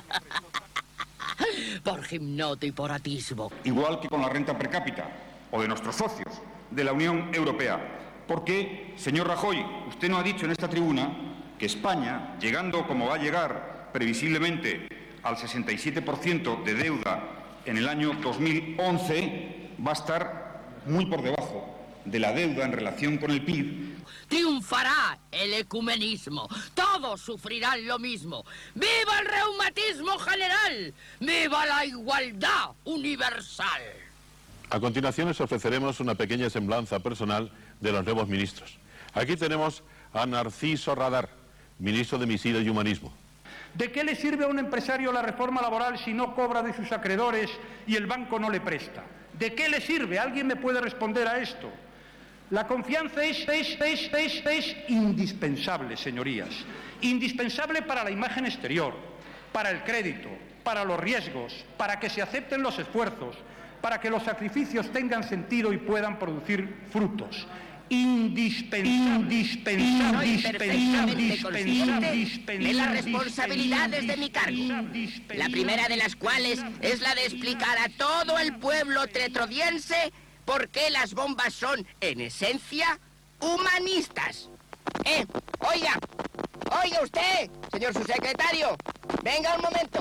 Por gimnoto y por atisbo. Igual que con la renta per cápita, o de nuestros socios de la Unión Europea. Porque, señor Rajoy, usted no ha dicho en esta tribuna que España, llegando como va a llegar previsiblemente al sesenta y siete por ciento de deuda en el año dos mil once, va a estar muy por debajo de la deuda en relación con el P I B. Triunfará el ecumenismo. Todos sufrirán lo mismo. ¡Viva el reumatismo general! ¡Viva la igualdad universal! A continuación les ofreceremos una pequeña semblanza personal de los nuevos ministros. Aquí tenemos a Narciso Radar, ministro de Misiles y Humanismo. ¿De qué le sirve a un empresario la reforma laboral si no cobra de sus acreedores y el banco no le presta? ¿De qué le sirve? ¿Alguien me puede responder a esto? La confianza es, es, es, es, es indispensable, señorías. Indispensable para la imagen exterior, para el crédito, para los riesgos, para que se acepten los esfuerzos, para que los sacrificios tengan sentido y puedan producir frutos. Indispensable, indispensable, indispensable, indispensable de las responsabilidades de mi cargo. La primera de las cuales es la de explicar a todo el pueblo tetrodiense por qué las bombas son, en esencia, humanistas. Eh, oiga, oiga usted, señor subsecretario, venga un momento.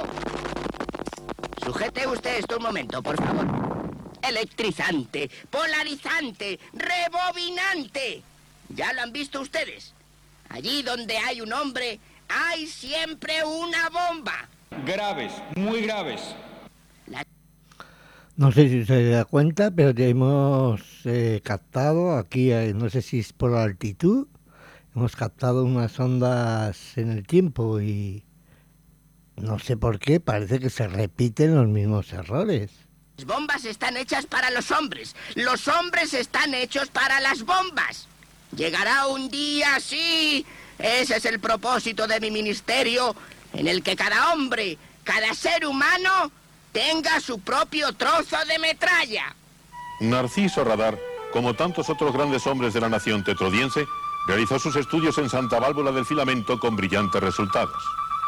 Sujete usted esto un momento, por favor. Electrizante, polarizante, rebobinante. Ya lo han visto ustedes. Allí donde hay un hombre, hay siempre una bomba. Graves, muy graves. La... No sé si se da cuenta, pero hemos eh, captado aquí, eh, no sé si es por la altitud, hemos captado unas ondas en el tiempo y no sé por qué, parece que se repiten los mismos errores. Las bombas están hechas para los hombres. Los hombres están hechos para las bombas. Llegará un día, sí. Ese es el propósito de mi ministerio, en el que cada hombre, cada ser humano, tenga su propio trozo de metralla. Narciso Radar, como tantos otros grandes hombres de la nación tetrodiense, realizó sus estudios en Santa Válvula del Filamento con brillantes resultados.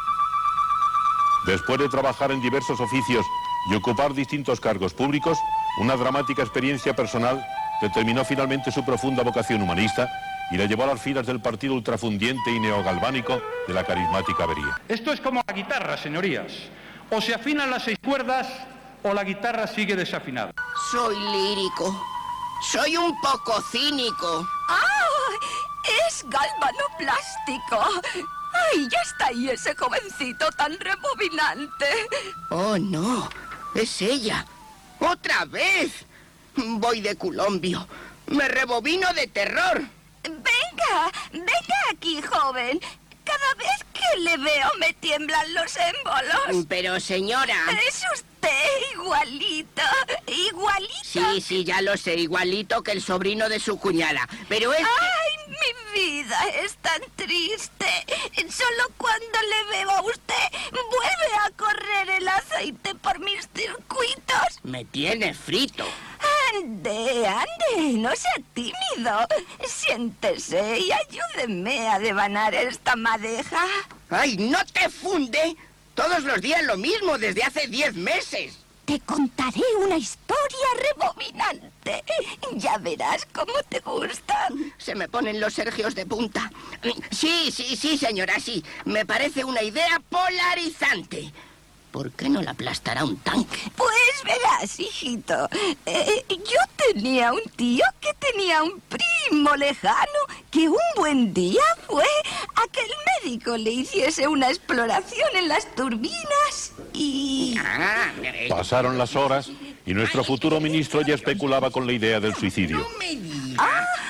Después de trabajar en diversos oficios y ocupar distintos cargos públicos, una dramática experiencia personal determinó finalmente su profunda vocación humanista y la llevó a las filas del partido ultrafundiente y neogalvánico de la carismática Avería. Esto es como la guitarra, señorías. O se afinan las seis cuerdas o la guitarra sigue desafinada. Soy lírico. Soy un poco cínico. ¡Ah! ¡Es galvanoplástico! ¡Ay, ya está ahí ese jovencito tan rebobinante! ¡Oh, no! ¡Es ella! ¡Otra vez! Voy de culombio. Me rebobino de terror. ¡Venga! Venga, venga aquí, joven. Cada vez que le veo me tiemblan los émbolos. Pero, señora... Es usted igualito, igualito. Sí, sí, ya lo sé, igualito que el sobrino de su cuñada. Pero es... ¡Ay, mi vida es tan triste! Solo cuando le veo a usted vuelve a correr el aceite por mis circuitos. Me tiene frito. Ande, ande, no sea tímido. Siéntese y ayúdeme a devanar esta madeja. ¡Ay, no te funde! Todos los días lo mismo, desde hace diez meses. Te contaré una historia rebobinante. Ya verás cómo te gusta. Se me ponen los sergios de punta. Sí, sí, sí, señora, sí. Me parece una idea polarizante. ¿Por qué no la aplastará un tanque? Pues verás, hijito. Eh, yo tenía un tío que tenía un primo lejano que un buen día fue a que el médico le hiciese una exploración en las turbinas y... Ah, Pasaron las horas y nuestro futuro ministro ya especulaba con la idea del suicidio. No me digas.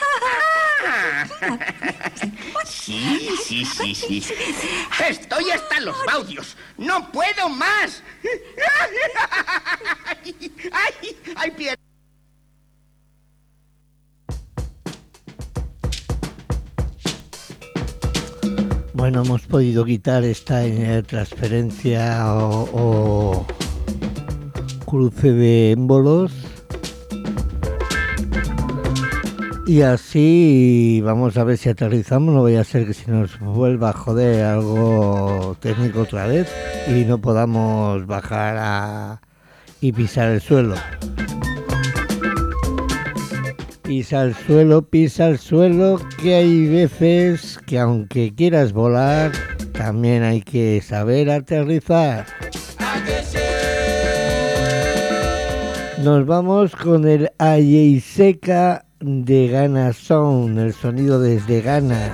Sí, sí, sí, sí. Estoy hasta los baudios. ¡No puedo más! ¡Ay, ay, pie! Bueno, hemos podido quitar esta eh, transferencia o, o cruce de émbolos. Y así vamos a ver si aterrizamos, no vaya a ser que se nos vuelva a joder algo técnico otra vez y no podamos bajar a... y pisar el suelo. Pisa el suelo, pisa el suelo, que hay veces que aunque quieras volar, también hay que saber aterrizar. Nos vamos con el Ayeiseca de Ghana Sound, el sonido desde Ghana.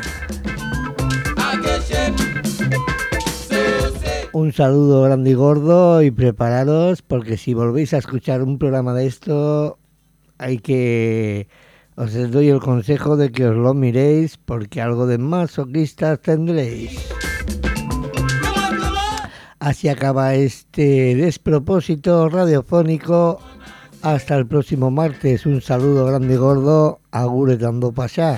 Un saludo grande y gordo y prepararos porque si volvéis a escuchar un programa de esto hay que... os doy el consejo de que os lo miréis porque algo de masoquistas tendréis. Así acaba este despropósito radiofónico. Hasta el próximo martes. Un saludo grande y gordo. Agure dando pasar.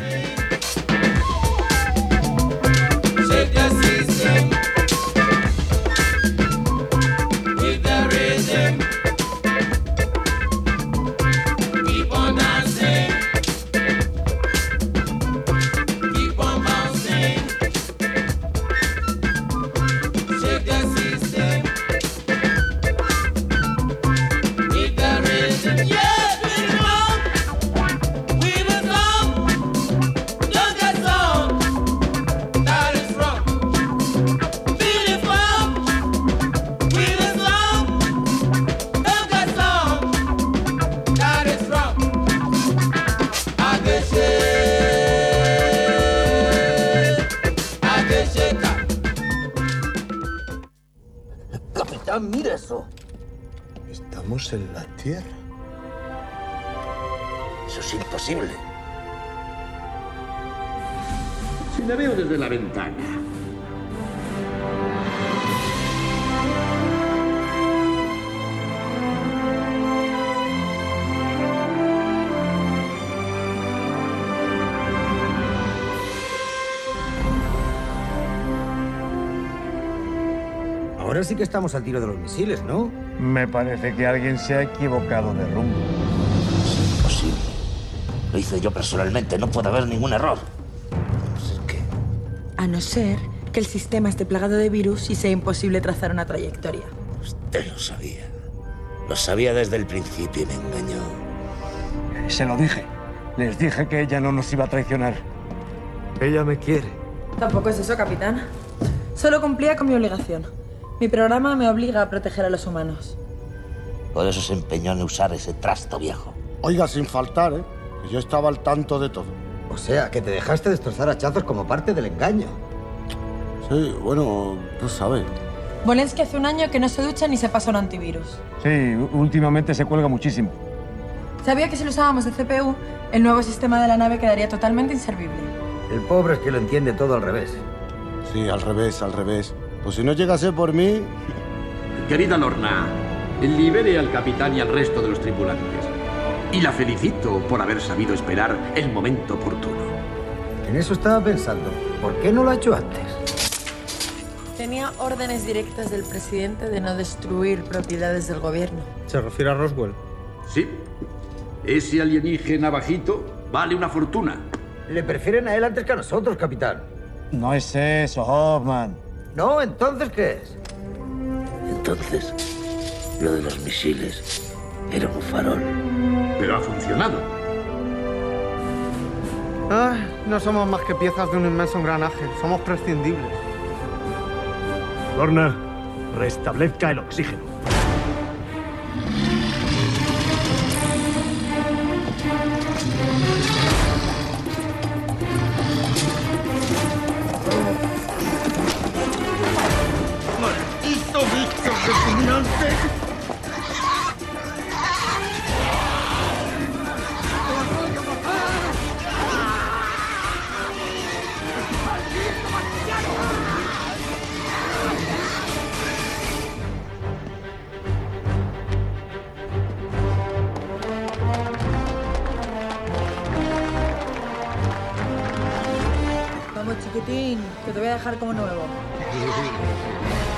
Mira eso. Estamos en la Tierra. Eso es imposible. Si me veo desde la ventana. Ahora sí que estamos al tiro de los misiles, ¿no? Me parece que alguien se ha equivocado de rumbo. Es imposible. Lo hice yo personalmente, no puede haber ningún error. A no ser que el sistema esté plagado de virus y sea imposible trazar una trayectoria. Usted lo sabía. Lo sabía desde el principio y me engañó. Se lo dije. Les dije que ella no nos iba a traicionar. Ella me quiere. Tampoco es eso, capitán. Solo cumplía con mi obligación. Mi programa me obliga a proteger a los humanos. Por eso se empeñó en usar ese trasto viejo. Oiga, sin faltar, ¿eh? Que yo estaba al tanto de todo. O sea, que te dejaste destrozar hachazos como parte del engaño. Sí, bueno, tú sabes. Volensky hace un año que no se ducha ni se pasa un antivirus. Sí, últimamente se cuelga muchísimo. Sabía que si lo usábamos de C P U, el nuevo sistema de la nave quedaría totalmente inservible. El pobre es que lo entiende todo al revés. Sí, al revés, al revés. Pues si no llegase por mí... Querida Lorna, libere al capitán y al resto de los tripulantes. Y la felicito por haber sabido esperar el momento oportuno. En eso estaba pensando. ¿Por qué no lo ha hecho antes? Tenía órdenes directas del presidente de no destruir propiedades del gobierno. ¿Se refiere a Roswell? Sí. Ese alienígena bajito vale una fortuna. Le prefieren a él antes que a nosotros, capitán. No es eso, Hoffman. No, ¿entonces qué es? Entonces, lo de los misiles era un farol. Pero ha funcionado. Ah, no somos más que piezas de un inmenso engranaje. Somos prescindibles. Lorna, restablezca el oxígeno. ¡Maldito bicho repugnante! Vamos, chiquitín, que te voy a dejar como nuevo.